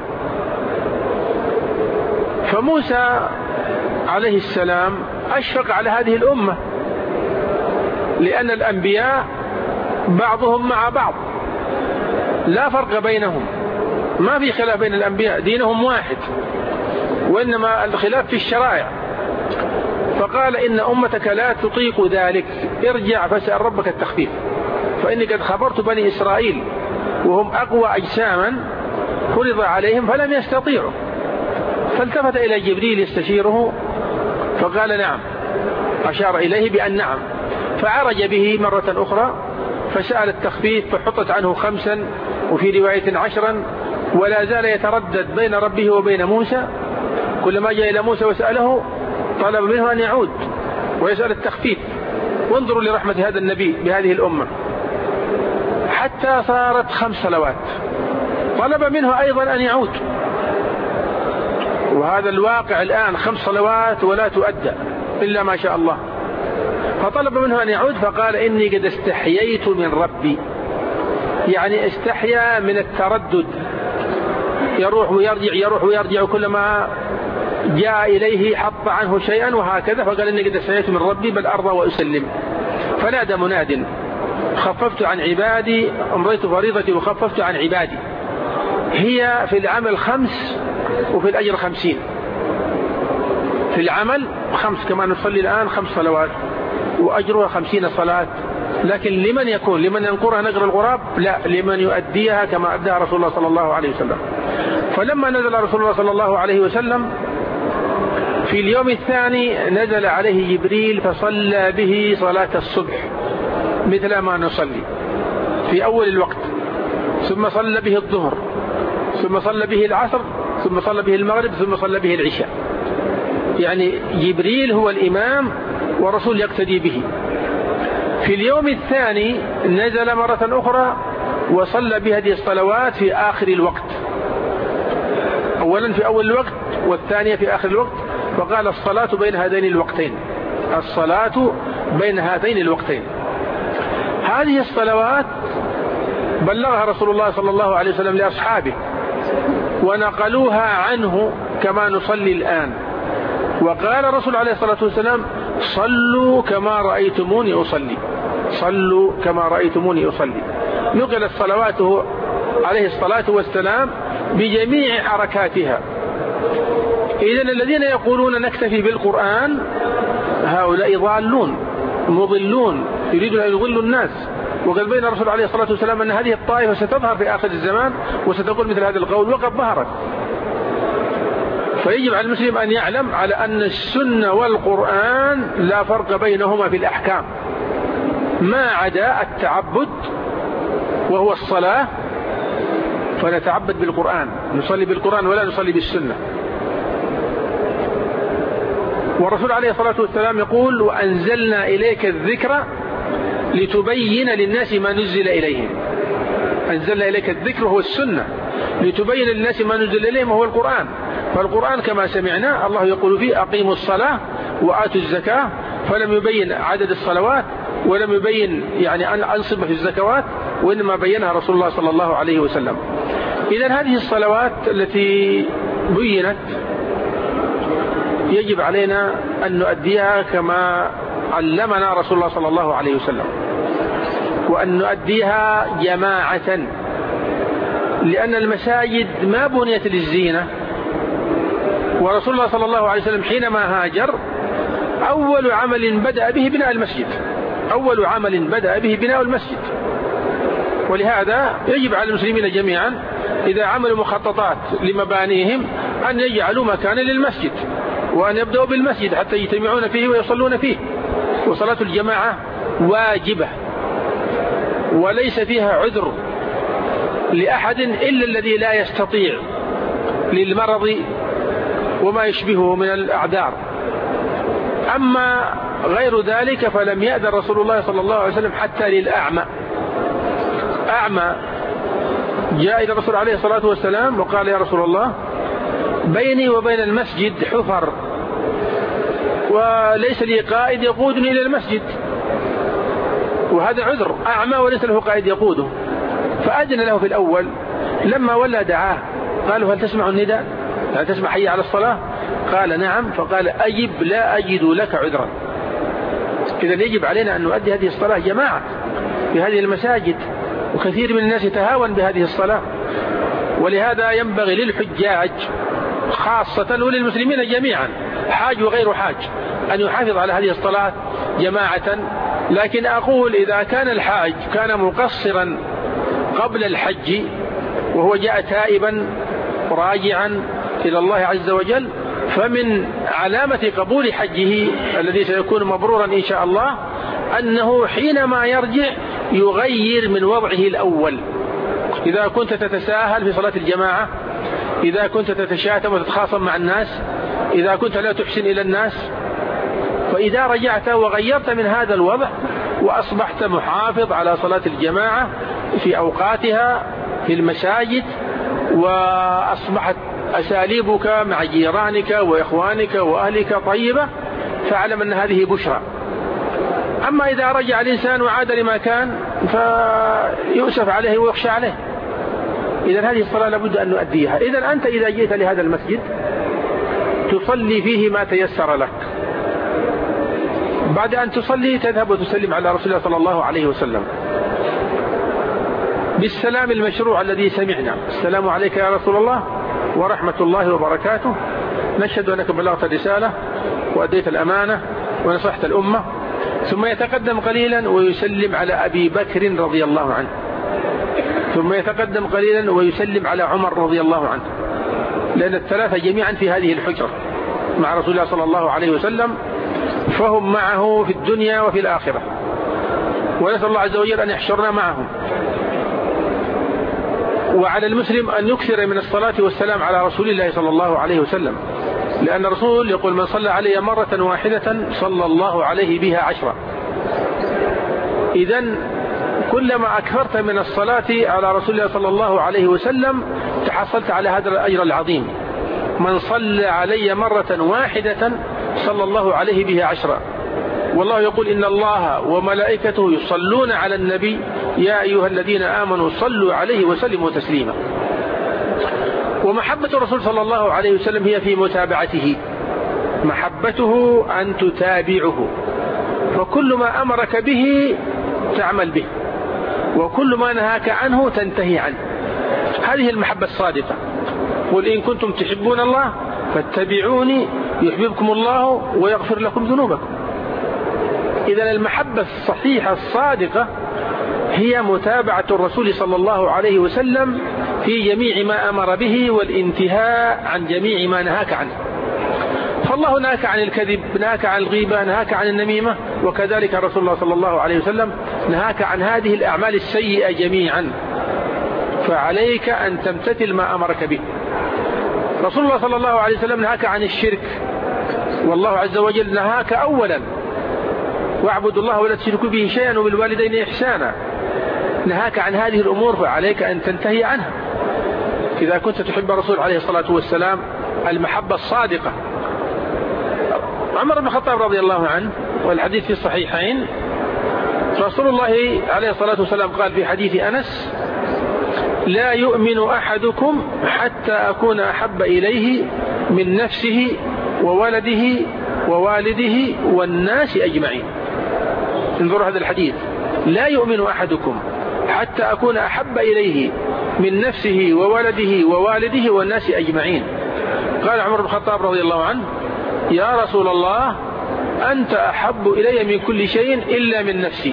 فموسى عليه السلام أشفق على هذه الأمة، لأن الأنبياء بعضهم مع بعض لا فرق بينهم، ما في خلاف بين الأنبياء، دينهم واحد، وإنما الخلاف في الشرائع. فقال إن أمتك لا تطيق ذلك، ارجع فاسأل ربك التخفيف، فإني قد خبرت بني إسرائيل وهم أقوى أجساما فرض عليهم فلم يستطيعوا. فالتفت إلى جبريل يستشيره فقال نعم، أشار إليه بأن نعم. فعرج به مرة أخرى فسأل التخفيف، فحطت عنه 5 وفي رواية 10، ولا زال يتردد بين ربه وبين موسى. كلما جاء إلى موسى وسأله طلب منه أن يعود ويسأل التخفيف. وانظروا لرحمة هذا النبي بهذه الأمة، حتى صارت 5 صلوات طلب منه أيضا أن يعود. وهذا الواقع الآن 5 صلوات ولا تؤدى إلا ما شاء الله. فطلب منه أن يعود، فقال إني قد استحييت من ربي، يعني استحيا من التردد، يروح ويرجع يروح ويرجع، كلما جاء إليه حط عنه شيئا وهكذا، فقال إني قد استحييت من ربي بل أرضى وأسلم. فنادى مناد: خففت عن عبادي، أمضيت فريضتي وخففت عن عبادي. هي في العمل 5 وفي الأجر 50. في العمل 5 كما نصلي الآن 5 صلوات وأجرها 50 صلاة، لكن لمن يكون؟ لمن ينقرها نقر الغراب؟ لا، لمن يؤديها كما أداها رسول الله صلى الله عليه وسلم. فلما نزل رسول الله صلى الله عليه وسلم في اليوم الثاني نزل عليه جبريل فصلى به صلاة الصبح مثل ما نصلي في أول الوقت، ثم صلى به الظهر، ثم صلى به العصر، ثم صلى به المغرب، ثم صلى به العشاء. يعني جبريل هو الإمام ورسول يقتدي به. في اليوم الثاني نزل مرة أخرى وصلى بهذه الصلوات في آخر الوقت، أولا في أول الوقت والثانية في آخر الوقت، فقال الصلاة بين هذين الوقتين، الصلاة بين هاتين الوقتين. هذه الصلوات بلغها رسول الله صلى الله عليه وسلم لأصحابه ونقلوها عنه كما نصلي الآن. وقال الرسول عليه الصلاة والسلام: صلوا كما رأيتموني أصلي، صلوا كما رأيتموني أصلي. نقلت صلواته عليه الصلاة والسلام بجميع حركاتها. إذن الذين يقولون نكتفي بالقرآن هؤلاء ضالون مضلون يريدون أن يضلوا الناس. وقد بين الرسول عليه الصلاة والسلام أن هذه الطائفة ستظهر في آخر الزمان وستقول مثل هذا القول، وقد ظهرت. فيجب على المسلم أن يعلم على أن السنة والقرآن لا فرق بينهما في الأحكام، ما عدا التعبد وهو الصلاة، فنتعبد بالقرآن، نصلي بالقرآن ولا نصلي بالسنة. والرسول عليه الصلاة والسلام يقول: وأنزلنا إليك الذكر لتبين للناس ما نزل إليهم. أنزلنا إليك الذكر هو السنة لتبين للناس ما نزل إليهم وهو القرآن. فالقرآن كما سمعنا الله يقول فيه: أقيموا الصلاة وآتوا الزكاة، فلم يبين عدد الصلوات ولم يبين يعني أنصب في الزكوات، وإنما بينها رسول الله صلى الله عليه وسلم. إذن هذه الصلوات التي بينت يجب علينا أن نؤديها كما علمنا رسول الله صلى الله عليه وسلم، وأن نؤديها جماعة، لأن المساجد ما بنيت للزينة. ورسول الله صلى الله عليه وسلم حينما هاجر أول عمل بدأ به بناء المسجد، أول عمل بدأ به بناء المسجد. ولهذا يجب على المسلمين جميعا إذا عملوا مخططات لمبانيهم أن يجعلوا مكانا للمسجد، وأن يبدأوا بالمسجد حتى يجتمعون فيه ويصلون فيه. وصلاة الجماعة واجبة وليس فيها عذر لأحد إلا الذي لا يستطيع للمرض وما يشبهه من الأعذار. أما غير ذلك فلم يأذن رسول الله صلى الله عليه وسلم حتى للأعمى. أعمى جاء إلى الرسول عليه الصلاة والسلام وقال: يا رسول الله، بيني وبين المسجد حفر وليس لي قائد يقودني إلى المسجد، وهذا عذر، أعمى وليس له قائد يقوده. فأذن له في الأول، لما ولى دعاه قالوا: هل تسمع النداء؟ هل تسمع حي على الصلاة؟ قال: نعم. فقال: أجب، لا أجد لك عذرا. إذن يجب علينا أن نؤدي هذه الصلاة جماعة في هذه المساجد، وكثير من الناس يتهاون بهذه الصلاة. ولهذا ينبغي للحجاج خاصة وللمسلمين جميعا، حاج وغير حاج، أن يحافظ على هذه الصلاة جماعة. لكن أقول إذا كان الحاج كان مقصرا قبل الحج وهو جاء تائبا راجعا إلى الله عز وجل، فمن علامة قبول حجه الذي سيكون مبرورا إن شاء الله أنه حينما يرجع يغير من وضعه الأول. إذا كنت تتساهل في صلاة الجماعة، إذا كنت تتشاتم وتتخاصم مع الناس، إذا كنت لا تحسن إلى الناس، فإذا رجعت وغيرت من هذا الوضع وأصبحت محافظ على صلاة الجماعة في أوقاتها في المساجد، وأصبحت أساليبك مع جيرانك وإخوانك وأهلك طيبة، فاعلم أن هذه بشرى. أما إذا رجع الإنسان وعاد لما كان فيؤسف عليه ويخشى عليه. إذن هذه الصلاة لابد أن نؤديها. إذن أنت إذا جئت لهذا المسجد تصلي فيه ما تيسر لك. بعد أن تصلي تذهب وتسلم على رسول الله صلى الله عليه وسلم بالسلام المشروع الذي سمعنا: السلام عليك يا رسول الله ورحمة الله وبركاته، نشهد أنك بلغت الرسالة وأديت الأمانة ونصحت الأمة. ثم يتقدم قليلا ويسلم على أبي بكر رضي الله عنه، ثم يتقدم قليلا ويسلم على عمر رضي الله عنه، لأن الثلاثة جميعا في هذه الحجرة مع رسول الله صلى الله عليه وسلم، فهم معه في الدنيا وفي الآخرة، ونسأل الله عز وجل أن يحشرنا معهم. وعلى المسلم أن يكثر من الصلاة والسلام على رسول الله صلى الله عليه وسلم، لأن الرسول يقول: من صلى علي مرة واحدة صلى الله عليه بها 10. إذن كلما أكثرت من الصلاة على رسول الله صلى الله عليه وسلم تحصلت على هذا الأجر العظيم. من صلى علي مرة واحدة صلى الله عليه بها 10. والله يقول: إن الله وملائكته يصلون على النبي يا أيها الذين آمنوا صلوا عليه وسلموا تسليما. ومحبة الرسول صلى الله عليه وسلم هي في متابعته، محبته أن تتابعه، فكل ما أمرك به تعمل به، وكل ما نهاك عنه تنتهي عنه. هذه المحبة الصادقة. قل إن كنتم تحبون الله فاتبعوني يحببكم الله ويغفر لكم ذنوبكم. إذن المحبة الصحيحة الصادقة هي متابعة الرسول صلى الله عليه وسلم في جميع ما أمر به والانتهاء عن جميع ما نهاك عنه. فالله نهاك عن الكذب، نهاك عن الغيبة، نهاك عن النميمة، وكذلك رسول الله صلى الله عليه وسلم نهاك عن هذه الأعمال السيئة جميعا، فعليك أن تمتثل ما أمرك به. رسول الله صلى الله عليه وسلم نهاك عن الشرك، والله عز وجل نهاك أولا: واعبدوا الله ولا تشركوا به شيئا وبالوالدين إحسانا. نهاك عن هذه الأمور فعليك أن تنتهي عنها إذا كنت تحب الرسول عليه الصلاة والسلام المحبة الصادقة. عمر بن الخطاب رضي الله عنه، والحديث في الصحيحين، رسول الله عليه الصلاة والسلام قال في حديث أنس: لا يؤمن أحدكم حتى أكون أحب إليه من نفسه وولده ووالده والناس أجمعين. انظروا هذا الحديث: لا يؤمن أحدكم حتى أكون أحب إليه من نفسه وولده ووالده والناس أجمعين. قال عمر بن الخطاب رضي الله عنه: يا رسول الله أنت أحب إلي من كل شيء إلا من نفسي.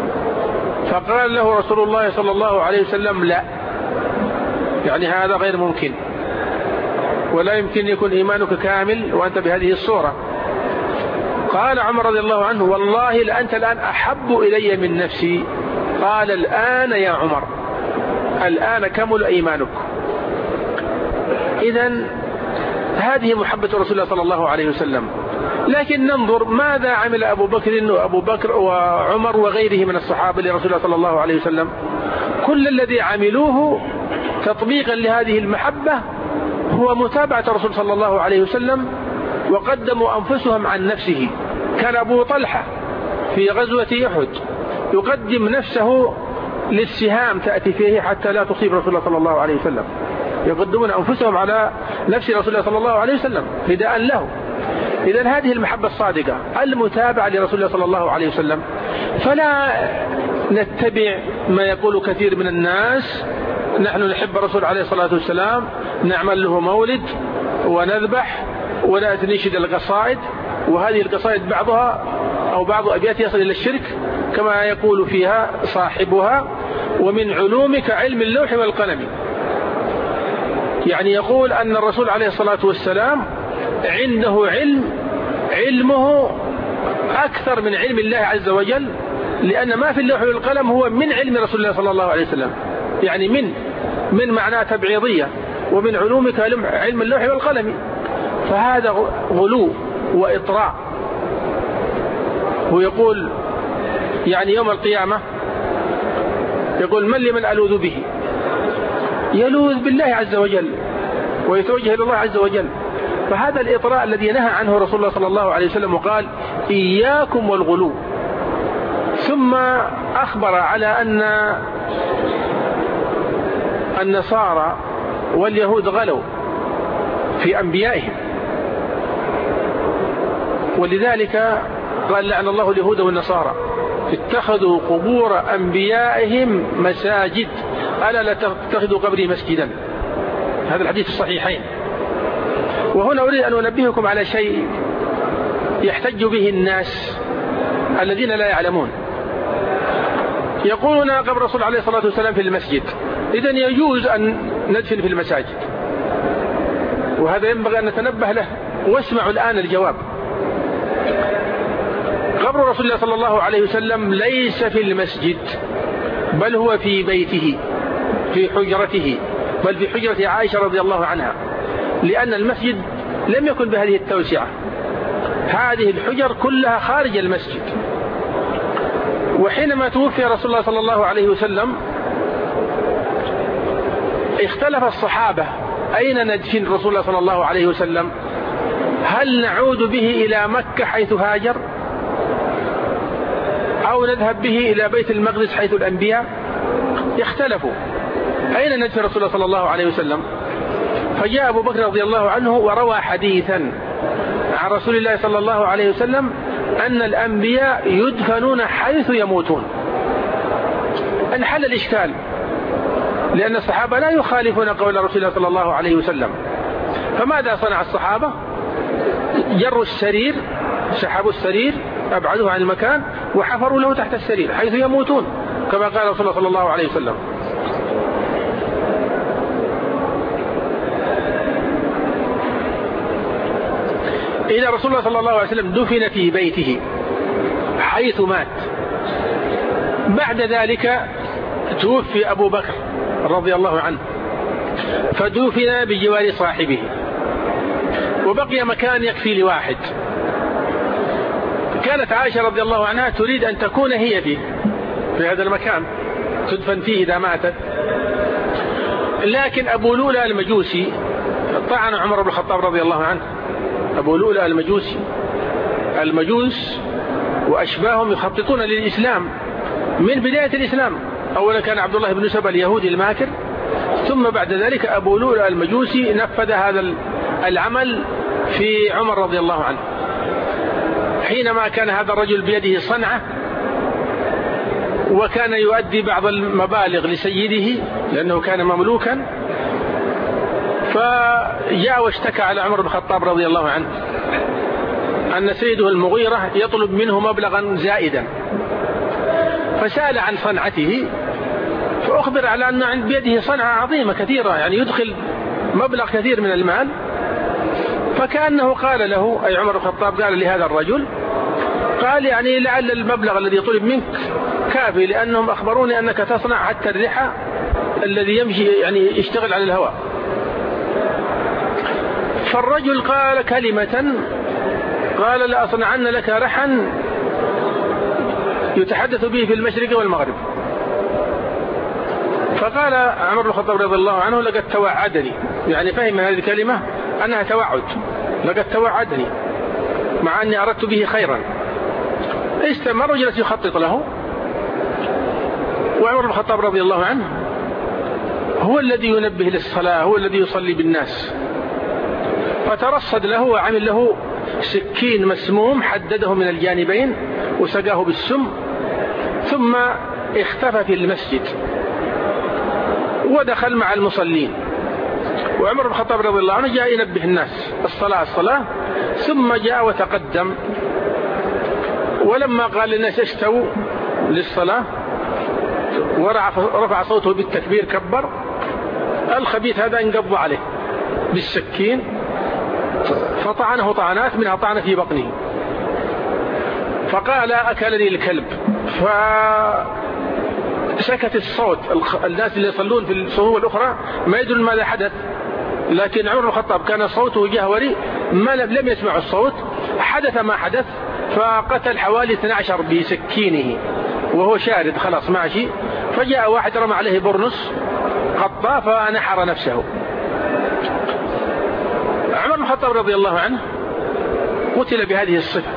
فقال له رسول الله صلى الله عليه وسلم: لا، يعني هذا غير ممكن، ولا يمكن يكون إيمانك كامل وأنت بهذه الصورة. قال عمر رضي الله عنه: والله لأنت الآن أحب إلي من نفسي. قال: الآن يا عمر، الآن كمل إيمانك. إذن هذه محبة رسول الله صلى الله عليه وسلم. لكن ننظر ماذا عمل أبو بكر وعمر وغيره من الصحابة لرسول الله صلى الله عليه وسلم. كل الذي عملوه تطبيقا لهذه المحبة هو متابعة الرسول صلى الله عليه وسلم، وقدموا أنفسهم عن نفسه. كان أبو طلحة في غزوة أحد يقدم نفسه للسهام تأتي فيه حتى لا تصيب رسول الله صلى الله عليه وسلم، يقدمون أنفسهم على نفس رسول الله صلى الله عليه وسلم فداء له. إذن هذه المحبة الصادقة المتابعة لرسول الله صلى الله عليه وسلم. فلا نتبع ما يقول كثير من الناس: نحن نحب الرسول عليه الصلاة والسلام، نعمل له مولد ونذبح ولا تنشد القصائد، وهذه القصائد بعضها أو بعض أبيات يصل إلى الشرك كما يقول فيها صاحبها: ومن علومك علم اللوح والقلم. يعني يقول أن الرسول عليه الصلاة والسلام عنده علمه أكثر من علم الله عز وجل، لأن ما في اللوح والقلم هو من علم رسول الله صلى الله عليه وسلم. يعني من معناه تبعيضية: ومن علومك علم اللوح والقلم. فهذا غلو وإطراء. ويقول يعني يوم القيامة يقول: من لمن ألوذ به؟ يلوذ بالله عز وجل ويتوجه إلى الله عز وجل. فهذا الإطراء الذي نهى عنه رسول الله صلى الله عليه وسلم وقال: إياكم والغلو. ثم أخبر على أن النصارى واليهود غلوا في أنبيائهم، ولذلك قال لعن الله اليهود والنصارى اتخذوا قبور أنبيائهم مساجد ألا لا تتخذوا قبري مسجدا. هذا الحديث الصحيحين. وهنا أريد أن أنبهكم على شيء يحتج به الناس الذين لا يعلمون. يقولون قبر الرسول عليه الصلاة والسلام في المسجد، إذن يجوز أن ندفن في المساجد، وهذا ينبغي أن نتنبه له. واسمعوا الآن الجواب. قبر رسول الله صلى الله عليه وسلم ليس في المسجد، بل هو في بيته في حجرته، بل في حجرة عائشة رضي الله عنها، لأن المسجد لم يكن بهذه التوسعة. هذه الحجر كلها خارج المسجد. وحينما توفي رسول الله صلى الله عليه وسلم اختلف الصحابة أين ندفن رسول الله صلى الله عليه وسلم، هل نعود به إلى مكة حيث هاجر، أو نذهب به إلى بيت المقدس حيث الأنبياء؟ اختلفوا أين ندفن رسول الله صلى الله عليه وسلم. فجاء أبو بكر رضي الله عنه وروى حديثا عن رسول الله صلى الله عليه وسلم أن الأنبياء يدفنون حيث يموتون. انحل الإشكال، لأن الصحابة لا يخالفون قول رسول الله صلى الله عليه وسلم. فماذا صنع الصحابة؟ جروا السرير، سحبوا السرير، أبعدوه عن المكان، وحفروا له تحت السرير حيث يموتون، كما قال رسول الله صلى الله عليه وسلم. إذا رسول الله صلى الله عليه وسلم دفن في بيته حيث مات. بعد ذلك توفي أبو بكر رضي الله عنه، فدفن بجوار صاحبه، وبقي مكان يكفي لواحد. كانت عائشة رضي الله عنها تريد أن تكون هي في هذا المكان تدفن فيه إذا ماتت، لكن أبو لؤلؤ المجوسي طعن عمر بن الخطاب رضي الله عنه. أبو لؤلؤ المجوسي، المجوس وأشباههم يخططون للإسلام من بداية الإسلام. أولا كان عبد الله بن سبأ اليهودي الماكر، ثم بعد ذلك أبو لؤلؤ المجوسي نفذ هذا العمل في عمر رضي الله عنه، حينما كان هذا الرجل بيده صنعة، وكان يؤدي بعض المبالغ لسيده لأنه كان مملوكا، فجاء واشتكى على عمر بن الخطاب رضي الله عنه أن سيده المغيرة يطلب منه مبلغا زائدا، فسأل عن صنعته، فأخبر على أن بيده صنعة عظيمة كثيرة، يعني يدخل مبلغ كثير من المال. فكأنه قال له، أي عمر بن الخطاب قال لهذا الرجل، قال يعني لعل المبلغ الذي طلب منك كافي، لأنهم أخبروني أنك تصنع حتى الرحى الذي يمشي يعني يشتغل على الهواء. فالرجل قال كلمة، قال لأصنعن لك رحا يتحدث به في المشرق والمغرب. فقال عمر بن الخطاب رضي الله عنه لقد توعدني، يعني فهم هذه الكلمة أنها توعد، لقد توعدني مع أني أردت به خيرا. استمر وجلس يخطط له، وعمر بن الخطاب رضي الله عنه هو الذي ينبه للصلاة، هو الذي يصلي بالناس. فترصد له وعمل له سكين مسموم، حدده من الجانبين وسقاه بالسم، ثم اختفى في المسجد ودخل مع المصلين. وعمر بن الخطاب رضي الله عنه جاء ينبه الناس الصلاة، ثم جاء وتقدم، ولما قال للناس اشتوا للصلاة ورفع صوته بالتكبير كبر، الخبيث هذا انقض عليه بالسكين فطعنه طعنات، منها طعنة في بطنه، فقال أكلني الكلب. فسكت الصوت، الناس اللي يصلون في الصفوف الأخرى ما يدرون ماذا حدث، لكن عمر بن الخطاب كان صوته جهوري، لم يسمع الصوت. حدث ما حدث، فقتل حوالي 12 بسكينه وهو شارد خلاص ماشي. فجاء واحد رمى عليه برنس قطاه فنحر نفسه. عمر بن الخطاب رضي الله عنه قتل بهذه الصفة،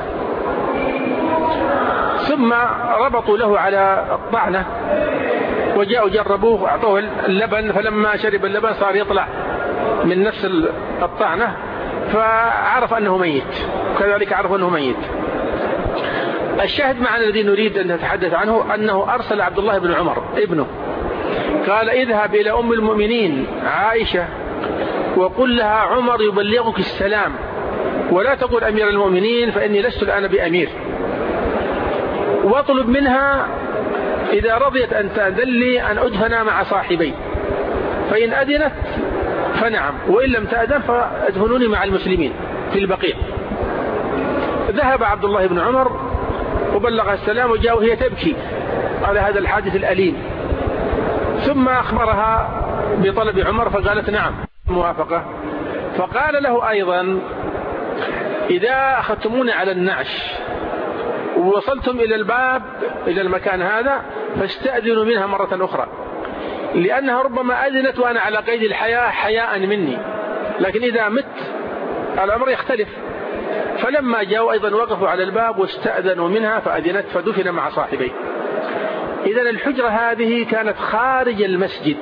ثم ربطوا له على الطعنة وجاءوا جربوه وأعطوه اللبن، فلما شرب اللبن صار يطلع من نفس الطعنة، فعرف أنه ميت، وكذلك عرف أنه ميت. الشاهد معنا الذي نريد أن نتحدث عنه أنه أرسل عبد الله بن عمر ابنه، قال اذهب إلى أم المؤمنين عائشة وقل لها عمر يبلغك السلام، ولا تقول أمير المؤمنين فإني لست الآن بأمير، واطلب منها إذا رضيت أن تأذن لي أن أدفن مع صاحبي، فإن أذنت فنعم، وإن لم تأذن فأدفنوني مع المسلمين في البقيع. ذهب عبد الله بن عمر وبلغ السلام وجاء وهي تبكي على هذا الحادث الأليم، ثم أخبرها بطلب عمر فقالت نعم موافقة. فقال له أيضا إذا أخذتموني على النعش ووصلتم إلى الباب إلى المكان هذا فاستأذنوا منها مرة أخرى، لأنها ربما أذنت وأنا على قيد الحياة حياء مني، لكن إذا مت الأمر يختلف. فلما جاءوا أيضا وقفوا على الباب واستأذنوا منها فأذنت فدفن مع صاحبيه. إذن الحجرة هذه كانت خارج المسجد،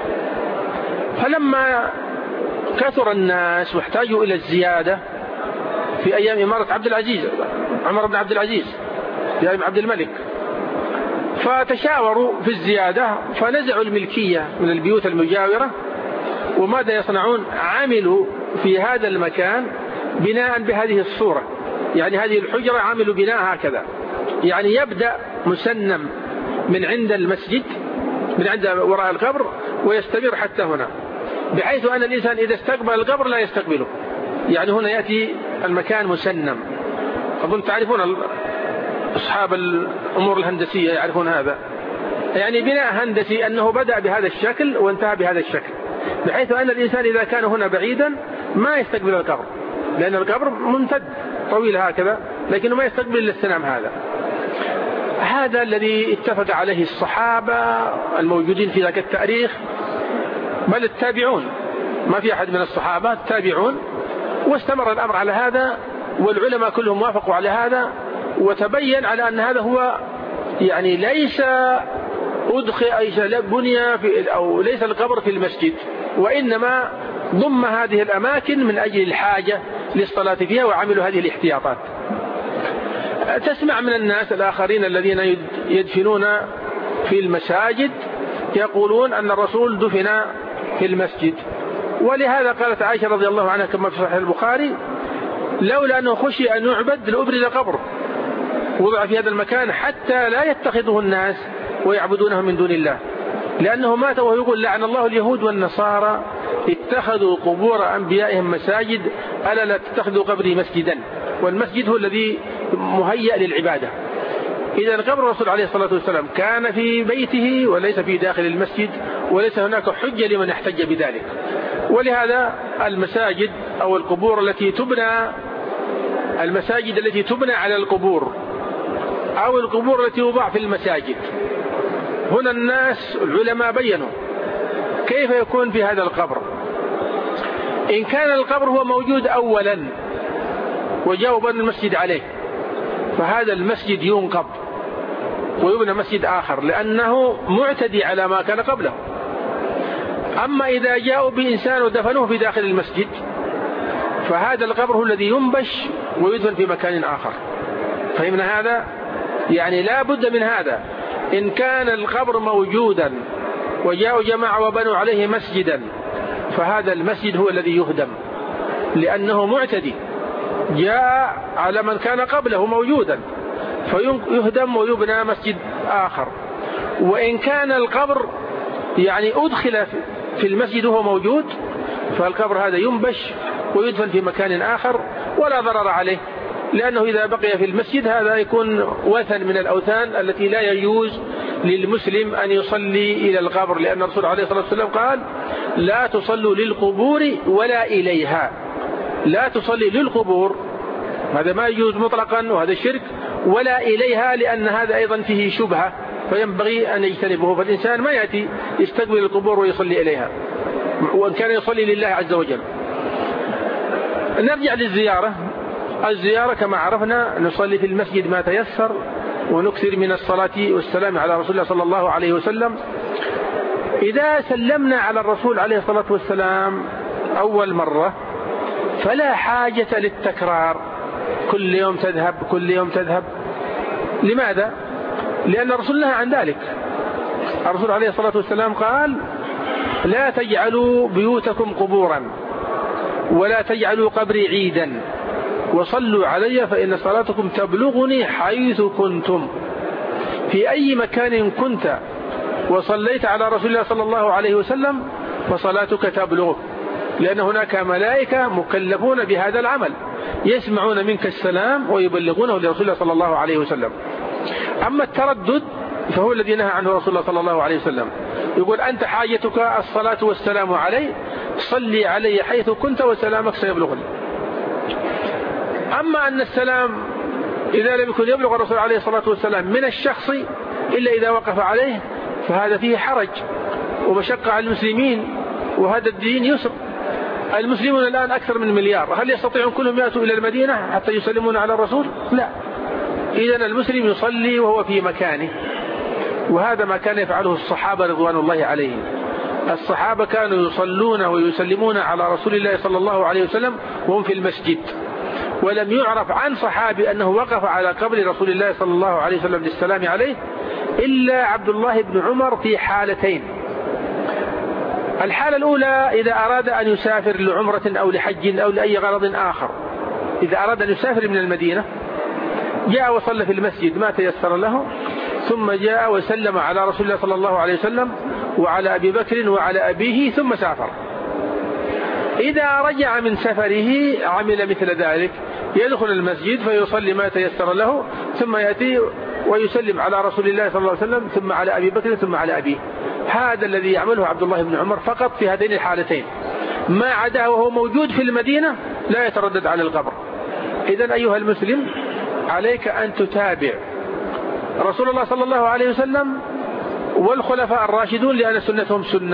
فلما كثر الناس واحتاجوا إلى الزيادة في أيام إمارة عبد العزيز عمر بن عبد العزيز يا ابن عبد الملك، فتشاوروا في الزيادة فنزعوا الملكية من البيوت المجاورة. وماذا يصنعون؟ عملوا في هذا المكان بناء بهذه الصورة، يعني هذه الحجرة عملوا بناء هكذا، يعني يبدأ مسنم من عند المسجد من عند وراء القبر ويستمر حتى هنا، بحيث أن الإنسان إذا استقبل القبر لا يستقبله، يعني هنا يأتي المكان مسنم. أظن تعرفون أصحاب الأمور الهندسية يعرفون هذا، يعني بناء هندسي أنه بدأ بهذا الشكل وانتهى بهذا الشكل، بحيث أن الإنسان إذا كان هنا بعيدا ما يستقبل القبر، لأن القبر ممتد طويل هكذا، لكنه ما يستقبل إلا السنام هذا. هذا الذي اتفق عليه الصحابة الموجودين في ذاك التاريخ، بل التابعون، ما في أحد من الصحابة، التابعون، واستمر الأمر على هذا، والعلماء كلهم وافقوا على هذا، وتبين على أن هذا هو يعني ليس بني أو ليس القبر في المسجد، وإنما ضم هذه الأماكن من أجل الحاجة للصلاة فيها، وعملوا هذه الاحتياطات. تسمع من الناس الآخرين الذين يدفنون في المساجد يقولون أن الرسول دفن في المسجد، ولهذا قالت عائشة رضي الله عنها كما في صحيح البخاري لولا أنه خشي أن يعبد لأبرز قبر وضع في هذا المكان حتى لا يتخذه الناس ويعبدونه من دون الله، لأنه مات وهو يقول لعن الله اليهود والنصارى اتخذوا قبور أنبيائهم مساجد ألا لا تتخذوا قبري مسجدا، والمسجد هو الذي مهيأ للعبادة. إذا قبر الرسول عليه الصلاة والسلام كان في بيته وليس في داخل المسجد، وليس هناك حجة لمن يحتج بذلك. ولهذا المساجد أو القبور التي تبنى، المساجد التي تبنى على القبور أو القبور التي توضع في المساجد، هنا الناس العلماء بينوا كيف يكون في هذا القبر. إن كان القبر هو موجود أولا وجاء بنى المسجد عليه، فهذا المسجد ينقض ويبنى مسجد آخر، لأنه معتدي على ما كان قبله. أما إذا جاءوا بإنسان ودفنوه في داخل المسجد، فهذا القبر هو الذي ينبش ويدفن في مكان آخر. فهمنا هذا؟ يعني لا بد من هذا. إن كان القبر موجودا وجاءوا جماعة وبنوا عليه مسجدا، فهذا المسجد هو الذي يهدم، لأنه معتدي جاء على من كان قبله موجودا، فيهدم ويبنى مسجد آخر. وإن كان القبر يعني أدخل في المسجد وهو موجود، فالقبر هذا ينبش ويدفن في مكان آخر ولا ضرر عليه، لأنه إذا بقي في المسجد هذا يكون وثن من الأوثان التي لا يجوز للمسلم أن يصلي إلى القبر، لأن الرسول عليه الصلاة والسلام قال لا تصلوا للقبور ولا إليها. لا تصلي للقبور، هذا ما يجوز مطلقا وهذا الشرك، ولا إليها لأن هذا أيضا فيه شبهة فينبغي أن يجتنبه. فالإنسان ما يأتي يستقبل القبور ويصلي إليها، وإن كان يصلي لله عز وجل. نرجع للزيارة. الزيارة كما عرفنا نصلي في المسجد ما تيسر، ونكثر من الصلاة والسلام على رسول الله صلى الله عليه وسلم. إذا سلمنا على الرسول عليه الصلاة والسلام أول مرة فلا حاجة للتكرار كل يوم تذهب كل يوم تذهب. لماذا؟ لأن الرسول نهى عن ذلك. الرسول عليه الصلاة والسلام قال: لا تجعلوا بيوتكم قبورا ولا تجعلوا قبري عيدا وصلوا علي فإن صلاتكم تبلغني حيث كنتم. في أي مكان كنت وصليت على رسول الله صلى الله عليه وسلم فصلاتك تبلغك، لأن هناك ملائكة مكلفون بهذا العمل يسمعون منك السلام ويبلغونه لرسول الله صلى الله عليه وسلم. أما التردد فهو الذي نهى عنه رسول الله صلى الله عليه وسلم، يقول: أنت حاجتك الصلاة والسلام علي، صلي علي حيث كنت وسلامك سيبلغني. أما أن السلام إذا لم يكن يبلغ الرسول عليه الصلاة والسلام من الشخص إلا إذا وقف عليه فهذا فيه حرج ومشقة على المسلمين، وهذا الدين يسر. المسلمون الآن أكثر من مليار، هل يستطيعون كلهم يأتوا إلى المدينة حتى يسلمون على الرسول؟ لا. إذن المسلم يصلي وهو في مكانه، وهذا ما كان يفعله الصحابة رضوان الله عليهم. الصحابة كانوا يصلون ويسلمون على رسول الله صلى الله عليه وسلم وهم في المسجد، ولم يعرف عن صحابي أنه وقف على قبر رسول الله صلى الله عليه وسلم للسلام عليه إلا عبد الله بن عمر في حالتين. الحالة الأولى إذا أراد أن يسافر لعمرة أو لحج أو لأي غرض آخر، إذا أراد أن يسافر من المدينة جاء وصلى في المسجد ما تيسر له، ثم جاء وسلم على رسول الله صلى الله عليه وسلم وعلى أبي بكر وعلى أبيه ثم سافر. إذا رجع من سفره عمل مثل ذلك، يدخل المسجد فيصلي ما تيسر له ثم يأتي ويسلم على رسول الله صلى الله عليه وسلم ثم على أبي بكر ثم على أبيه. هذا الذي يعمله عبد الله بن عمر فقط في هذين الحالتين، ما عدا وهو موجود في المدينة لا يتردد على القبر. إذن أيها المسلم عليك أن تتابع رسول الله صلى الله عليه وسلم والخلفاء الراشدون لأن سنتهم سنة.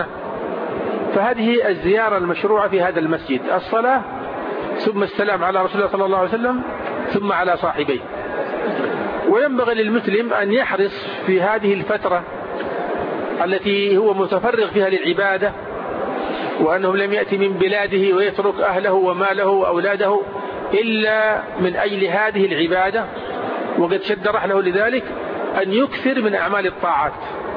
فهذه الزيارة المشروعة في هذا المسجد، الصلاة ثم السلام على رسول الله صلى الله عليه وسلم ثم على صاحبيه. وينبغي للمسلم أن يحرص في هذه الفترة التي هو متفرغ فيها للعبادة، وأنه لم يأتي من بلاده ويترك أهله وماله وأولاده إلا من أجل هذه العبادة، وقد شد رحله لذلك، أن يكثر من أعمال الطاعات،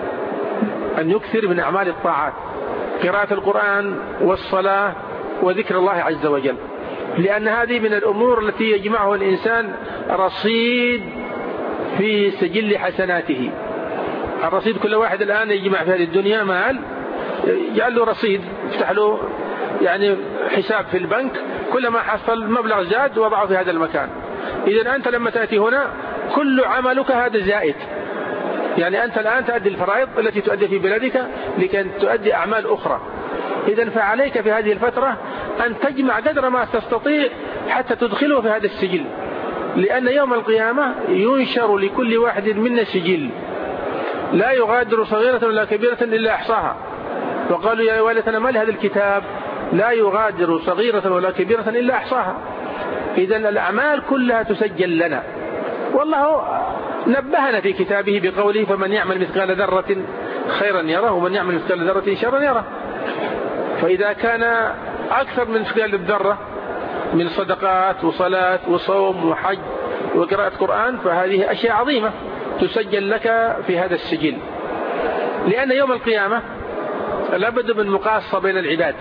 أن يكثر من أعمال الطاعات، قراءة القرآن والصلاة وذكر الله عز وجل، لأن هذه من الأمور التي يجمعها الإنسان رصيد في سجل حسناته. الرصيد كل واحد الآن يجمع في هذه الدنيا مال، يجعل له رصيد، يفتح له يعني حساب في البنك، كلما حصل مبلغ زاد وضعه في هذا المكان. إذن أنت لما تأتي هنا كل عملك هذا زائد، يعني أنت الآن تؤدي الفرائض التي تؤدي في بلادك لكي تؤدي أعمال أخرى. إذن فعليك في هذه الفترة أن تجمع قدر ما تستطيع حتى تدخله في هذا السجل، لأن يوم القيامة ينشر لكل واحد منا سجل لا يغادر صغيرة ولا كبيرة إلا أحصاها، وقالوا يا ويلتنا ما لهذا الكتاب لا يغادر صغيرة ولا كبيرة إلا أحصاها. إذن الأعمال كلها تسجل لنا، والله نبهنا في كتابه بقوله: فمن يعمل مثقال ذرة خيرا يره ومن يعمل مثقال ذرة شرا يره. فإذا كان أكثر من مثقال الذرة من صدقات وصلاة وصوم وحج وقراءة قرآن فهذه أشياء عظيمة تسجل لك في هذا السجل، لأن يوم القيامة لابد من مقاصة بين العباد.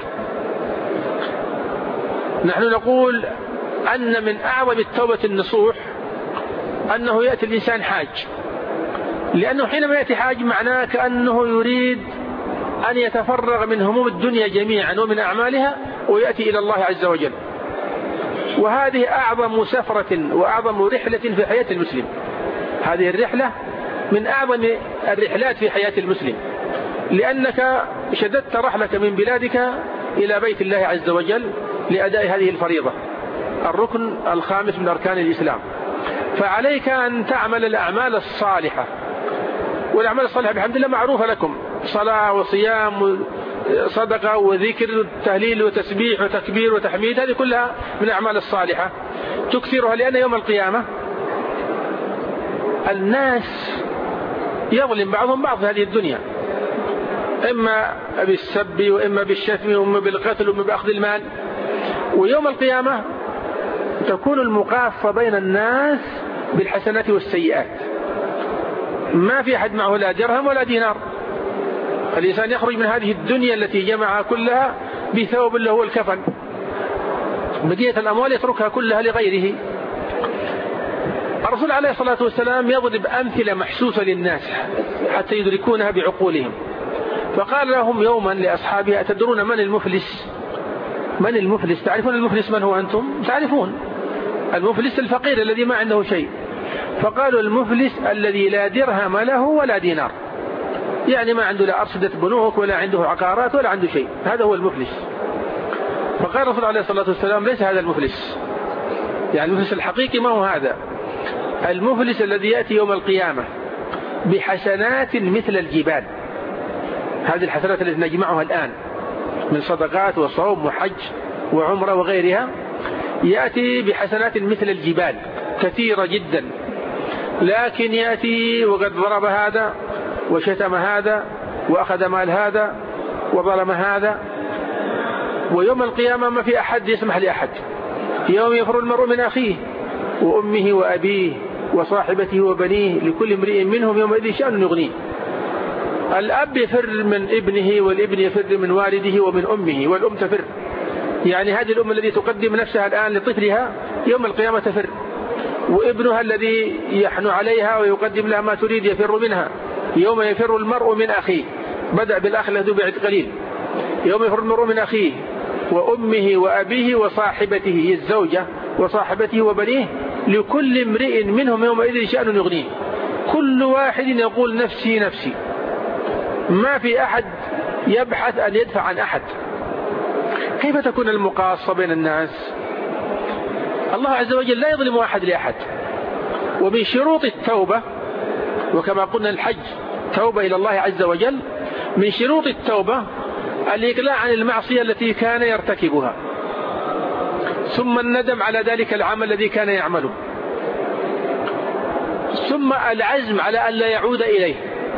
نحن نقول أن من أعظم التوبة النصوح أنه يأتي الإنسان حاج، لأنه حينما يأتي حاج معناه كأنه يريد أن يتفرغ من هموم الدنيا جميعا ومن أعمالها ويأتي إلى الله عز وجل. وهذه أعظم سفرة وأعظم رحلة في حياة المسلم. هذه الرحلة من أعظم الرحلات في حياة المسلم، لأنك شددت رحلك من بلادك إلى بيت الله عز وجل لأداء هذه الفريضة، الركن الخامس من أركان الإسلام. فعليك أن تعمل الأعمال الصالحة، والأعمال الصالحة بحمد الله معروفة لكم، صلاة وصيام وصدقة وذكر وتهليل وتسبيح وتكبير وتحميد، هذه كلها من الأعمال الصالحة تكثرها، لأن يوم القيامة الناس يظلم بعضهم بعض في هذه الدنيا، إما بالسب وإما بالشتم وإما بالقتل وإما بأخذ المال. ويوم القيامة تكون المقاصة بين الناس بالحسنات والسيئات، ما في أحد معه لا درهم ولا دينار. الإنسان يخرج من هذه الدنيا التي جمعها كلها بثوب اللي هو الكفن، بقية الأموال يتركها كلها لغيره. الرسول عليه الصلاة والسلام يضرب أمثلة محسوسة للناس حتى يدركونها بعقولهم، فقال لهم يوما لأصحابه: أتدرون من المفلس؟ من المفلس؟ تعرفون المفلس من هو أنتم؟ تعرفون المفلس الفقير الذي ما عنده شيء. فقالوا: المفلس الذي لا درهم له ولا دينار، يعني ما عنده لا أرصدة بنوك ولا عنده عقارات ولا عنده شيء، هذا هو المفلس. فقال الرسول عليه الصلاة والسلام: ليس هذا المفلس، يعني المفلس الحقيقي ما هو هذا. المفلس الذي يأتي يوم القيامة بحسنات مثل الجبال، هذه الحسنات التي نجمعها الآن من صدقات وصوم وحج وعمرة وغيرها، يأتي بحسنات مثل الجبال كثيرة جدا، لكن يأتي وقد ضرب هذا وشتم هذا وأخذ مال هذا وظلم هذا. ويوم القيامة ما في أحد يسمح لأحد. يوم يفر المرء من أخيه وأمه وأبيه وصاحبته وبنيه لكل امرئ منهم يومئذ شأن يغنيه. الأب يفر من ابنه، والابن يفر من والده ومن أمه، والأم تفر، يعني هذه الأم التي تقدم نفسها الآن لطفلها يوم القيامة تفر، وابنها الذي يحن عليها ويقدم لها ما تريد يفر منها. يوم يفر المرء من أخيه، بدأ بالأخ له بعد قليل. يوم يفر المرء من أخيه وأمه وأبيه وصاحبته الزوجة وصاحبته وبنيه لكل امرئ منهم يومئذ شأن يغنيه. كل واحد يقول نفسي نفسي، ما في أحد يبحث أن يدفع عن أحد. كيف تكون المقاصة بين الناس؟ الله عز وجل لا يظلم أحد لأحد. ومن شروط التوبة، وكما قلنا الحج توبة إلى الله عز وجل، من شروط التوبة الإقلاع عن المعصية التي كان يرتكبها، ثم الندم على ذلك العمل الذي كان يعمله، ثم العزم على أن لا يعود إليه،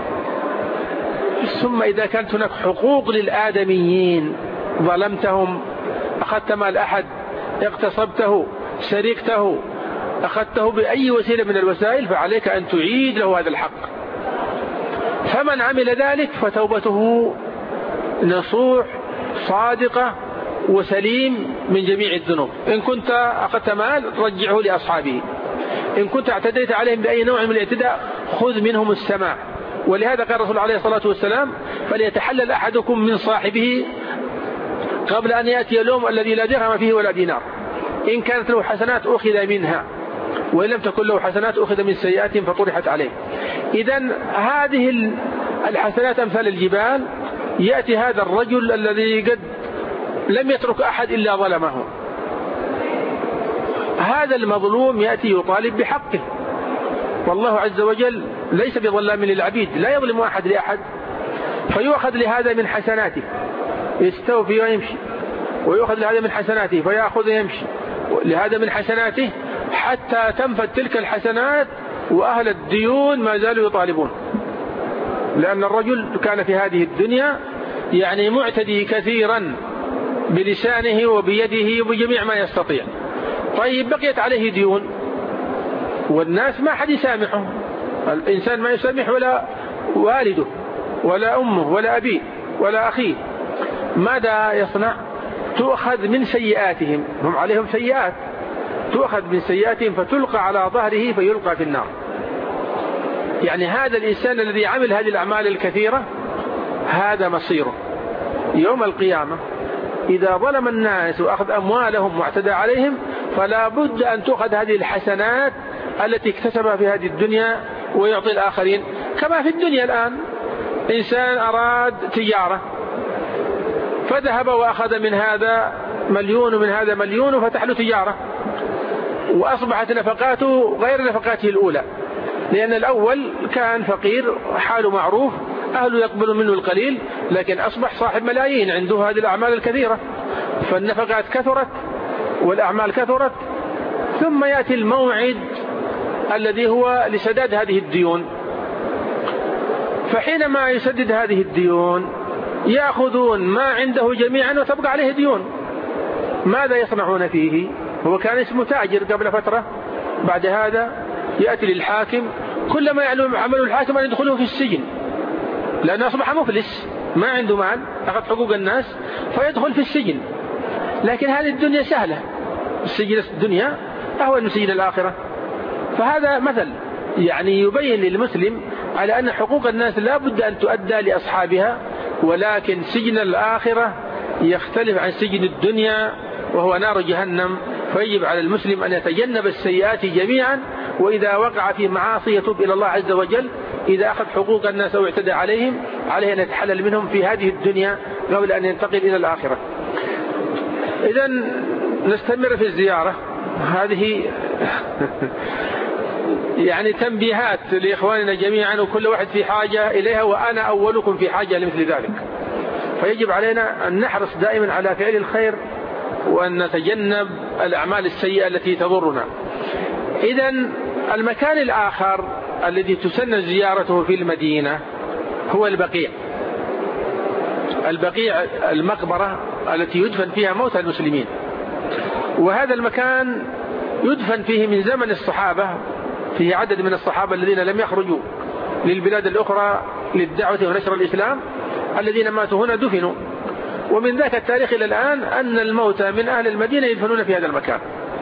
ثم إذا كانت هناك حقوق للآدميين ظلمتهم، أخذت مال أحد، اغتصبته، سرقته، أخذته بأي وسيلة من الوسائل، فعليك أن تعيد له هذا الحق. فمن عمل ذلك فتوبته نصوح صادقة وسليم من جميع الذنوب. إن كنت أخذت مال رجعه لأصحابه، إن كنت اعتديت عليهم بأي نوع من الاعتداء خذ منهم السماع. ولهذا قال الرسول عليه الصلاة والسلام: فليتحلل أحدكم من صاحبه قبل أن يأتي اليوم الذي لا درهم فيه ولا دينار. إن كانت له حسنات أخذ منها، وإن لم تكن له حسنات أخذ من سيئات فطرحت عليه. إذن هذه الحسنات أمثال الجبال. يأتي هذا الرجل الذي قد لم يترك أحد إلا ظلمه، هذا المظلوم يأتي يطالب بحقه، والله عز وجل ليس بظلام للعبيد، لا يظلم أحد لأحد. فيؤخذ لهذا من حسناته يستوفي ويمشي، ويؤخذ لهذا من حسناته فيأخذ ويمشي لهذا من حسناته، حتى تنفذ تلك الحسنات وأهل الديون ما زالوا يطالبون. لأن الرجل كان في هذه الدنيا يعني معتدي كثيرا بلسانه وبيده وبجميع ما يستطيع. طيب بقيت عليه ديون، والناس ما حد يسامحه، الإنسان ما يسامح ولا والده ولا أمه ولا أبيه ولا أخيه. ماذا يصنع؟ تؤخذ من سيئاتهم، هم عليهم سيئات، تؤخذ من سيئاتهم فتلقى على ظهره فيلقى في النار. يعني هذا الإنسان الذي عمل هذه الأعمال الكثيرة هذا مصيره يوم القيامة. إذا ظلم الناس وأخذ أموالهم واعتدى عليهم فلا بد أن تؤخذ هذه الحسنات التي اكتسبها في هذه الدنيا ويعطي الآخرين. كما في الدنيا الآن إنسان أراد تجارة فذهب وأخذ من هذا مليون ومن هذا مليون وفتح له تجارة، وأصبحت نفقاته غير نفقاته الأولى، لأن الأول كان فقير حاله معروف أهله يقبل منه القليل، لكن أصبح صاحب ملايين عنده هذه الأعمال الكثيرة، فالنفقات كثرت والأعمال كثرت. ثم يأتي الموعد الذي هو لسداد هذه الديون، فحينما يسدد هذه الديون يأخذون ما عنده جميعا وتبقى عليه ديون، ماذا يصنعون فيه؟ هو كان اسمه تاجر قبل فترة، بعد هذا يأتي للحاكم، كلما عملوا الحاكم أن يدخلوا في السجن، لأنه أصبح مفلس ما عنده مال، أخذ حقوق الناس فيدخل في السجن. لكن هذه الدنيا سهلة، السجن الدنيا أهون من سجن الآخرة. فهذا مثل يعني يبين للمسلم على أن حقوق الناس لا بد أن تؤدى لأصحابها، ولكن سجن الآخرة يختلف عن سجن الدنيا وهو نار جهنم. فيجب على المسلم أن يتجنب السيئات جميعا، وإذا وقع في معاصي يتوب إلى الله عز وجل. إذا أخذ حقوق الناس أو اعتدى عليهم عليه أن يتحلل منهم في هذه الدنيا قبل أن ينتقل إلى الآخرة. إذن نستمر في الزيارة هذه يعني تنبيهات لإخواننا جميعا، وكل واحد في حاجة إليها، وأنا أولكم في حاجة لمثل ذلك. فيجب علينا أن نحرص دائما على فعل الخير، وأن نتجنب الأعمال السيئة التي تضرنا. إذن المكان الآخر الذي تسن زيارته في المدينة هو البقيع. البقيع المقبرة التي يدفن فيها موتى المسلمين، وهذا المكان يدفن فيه من زمن الصحابة، فيه عدد من الصحابة الذين لم يخرجوا للبلاد الأخرى للدعوة ونشر الإسلام، الذين ماتوا هنا دفنوا. ومن ذاك التاريخ إلى الآن أن الموتى من أهل المدينة يدفنون في هذا المكان.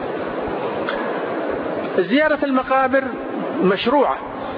زيارة المقابر مشروعة،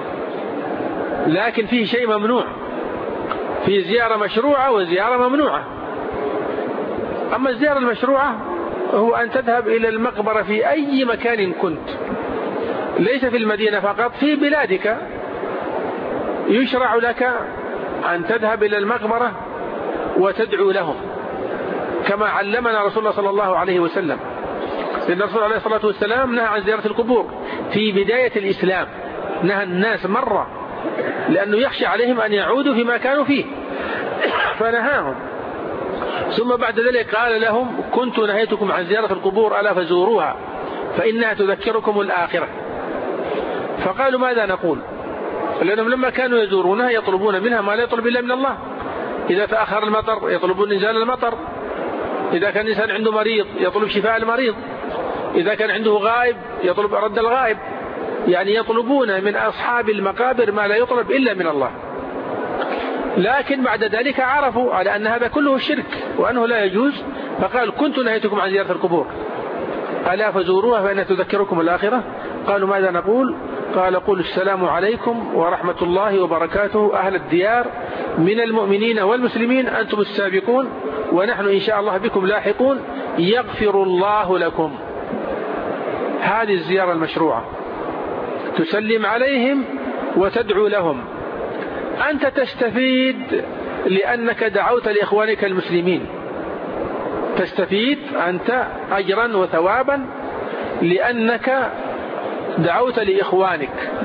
لكن فيه شيء ممنوع، في زيارة مشروعة وزيارة ممنوعة. أما الزيارة المشروعة هو أن تذهب إلى المقبرة في أي مكان كنت، ليس في المدينة فقط، في بلادك يشرع لك أن تذهب إلى المقبرة وتدعو لهم، كما علمنا رسول الله صلى الله عليه وسلم. لأن الرسول عليه الصلاة والسلام نهى عن زيارة القبور في بداية الإسلام، نهى الناس مرة لأنه يخشى عليهم أن يعودوا فيما كانوا فيه فنهاهم. ثم بعد ذلك قال لهم: كنت نهيتكم عن زيارة القبور ألا فزوروها فإنها تذكركم الآخرة. فقالوا: ماذا نقول؟ لأنهم لما كانوا يزورونها يطلبون منها ما لا يطلب إلا من الله. إذا تأخر المطر يطلبون إنزال المطر، إذا كان الإنسان عنده مريض يطلب شفاء المريض، إذا كان عنده غائب يطلب رد الغائب. يعني يطلبون من أصحاب المقابر ما لا يطلب إلا من الله. لكن بعد ذلك عرفوا على أن هذا كله الشرك وأنه لا يجوز، فقال: كنت نهيتكم عن زيارة القبور ألا فزوروها فإنها تذكركم الآخرة. قالوا: ماذا نقول؟ قال: قولوا السلام عليكم ورحمة الله وبركاته أهل الديار من المؤمنين والمسلمين، أنتم السابقون ونحن إن شاء الله بكم لاحقون، يغفر الله لكم. هذه الزيارة المشروعة، تسلم عليهم وتدعو لهم. أنت تستفيد لأنك دعوت لإخوانك المسلمين، تستفيد أنت أجرا وثوابا لأنك دعوت لإخوانك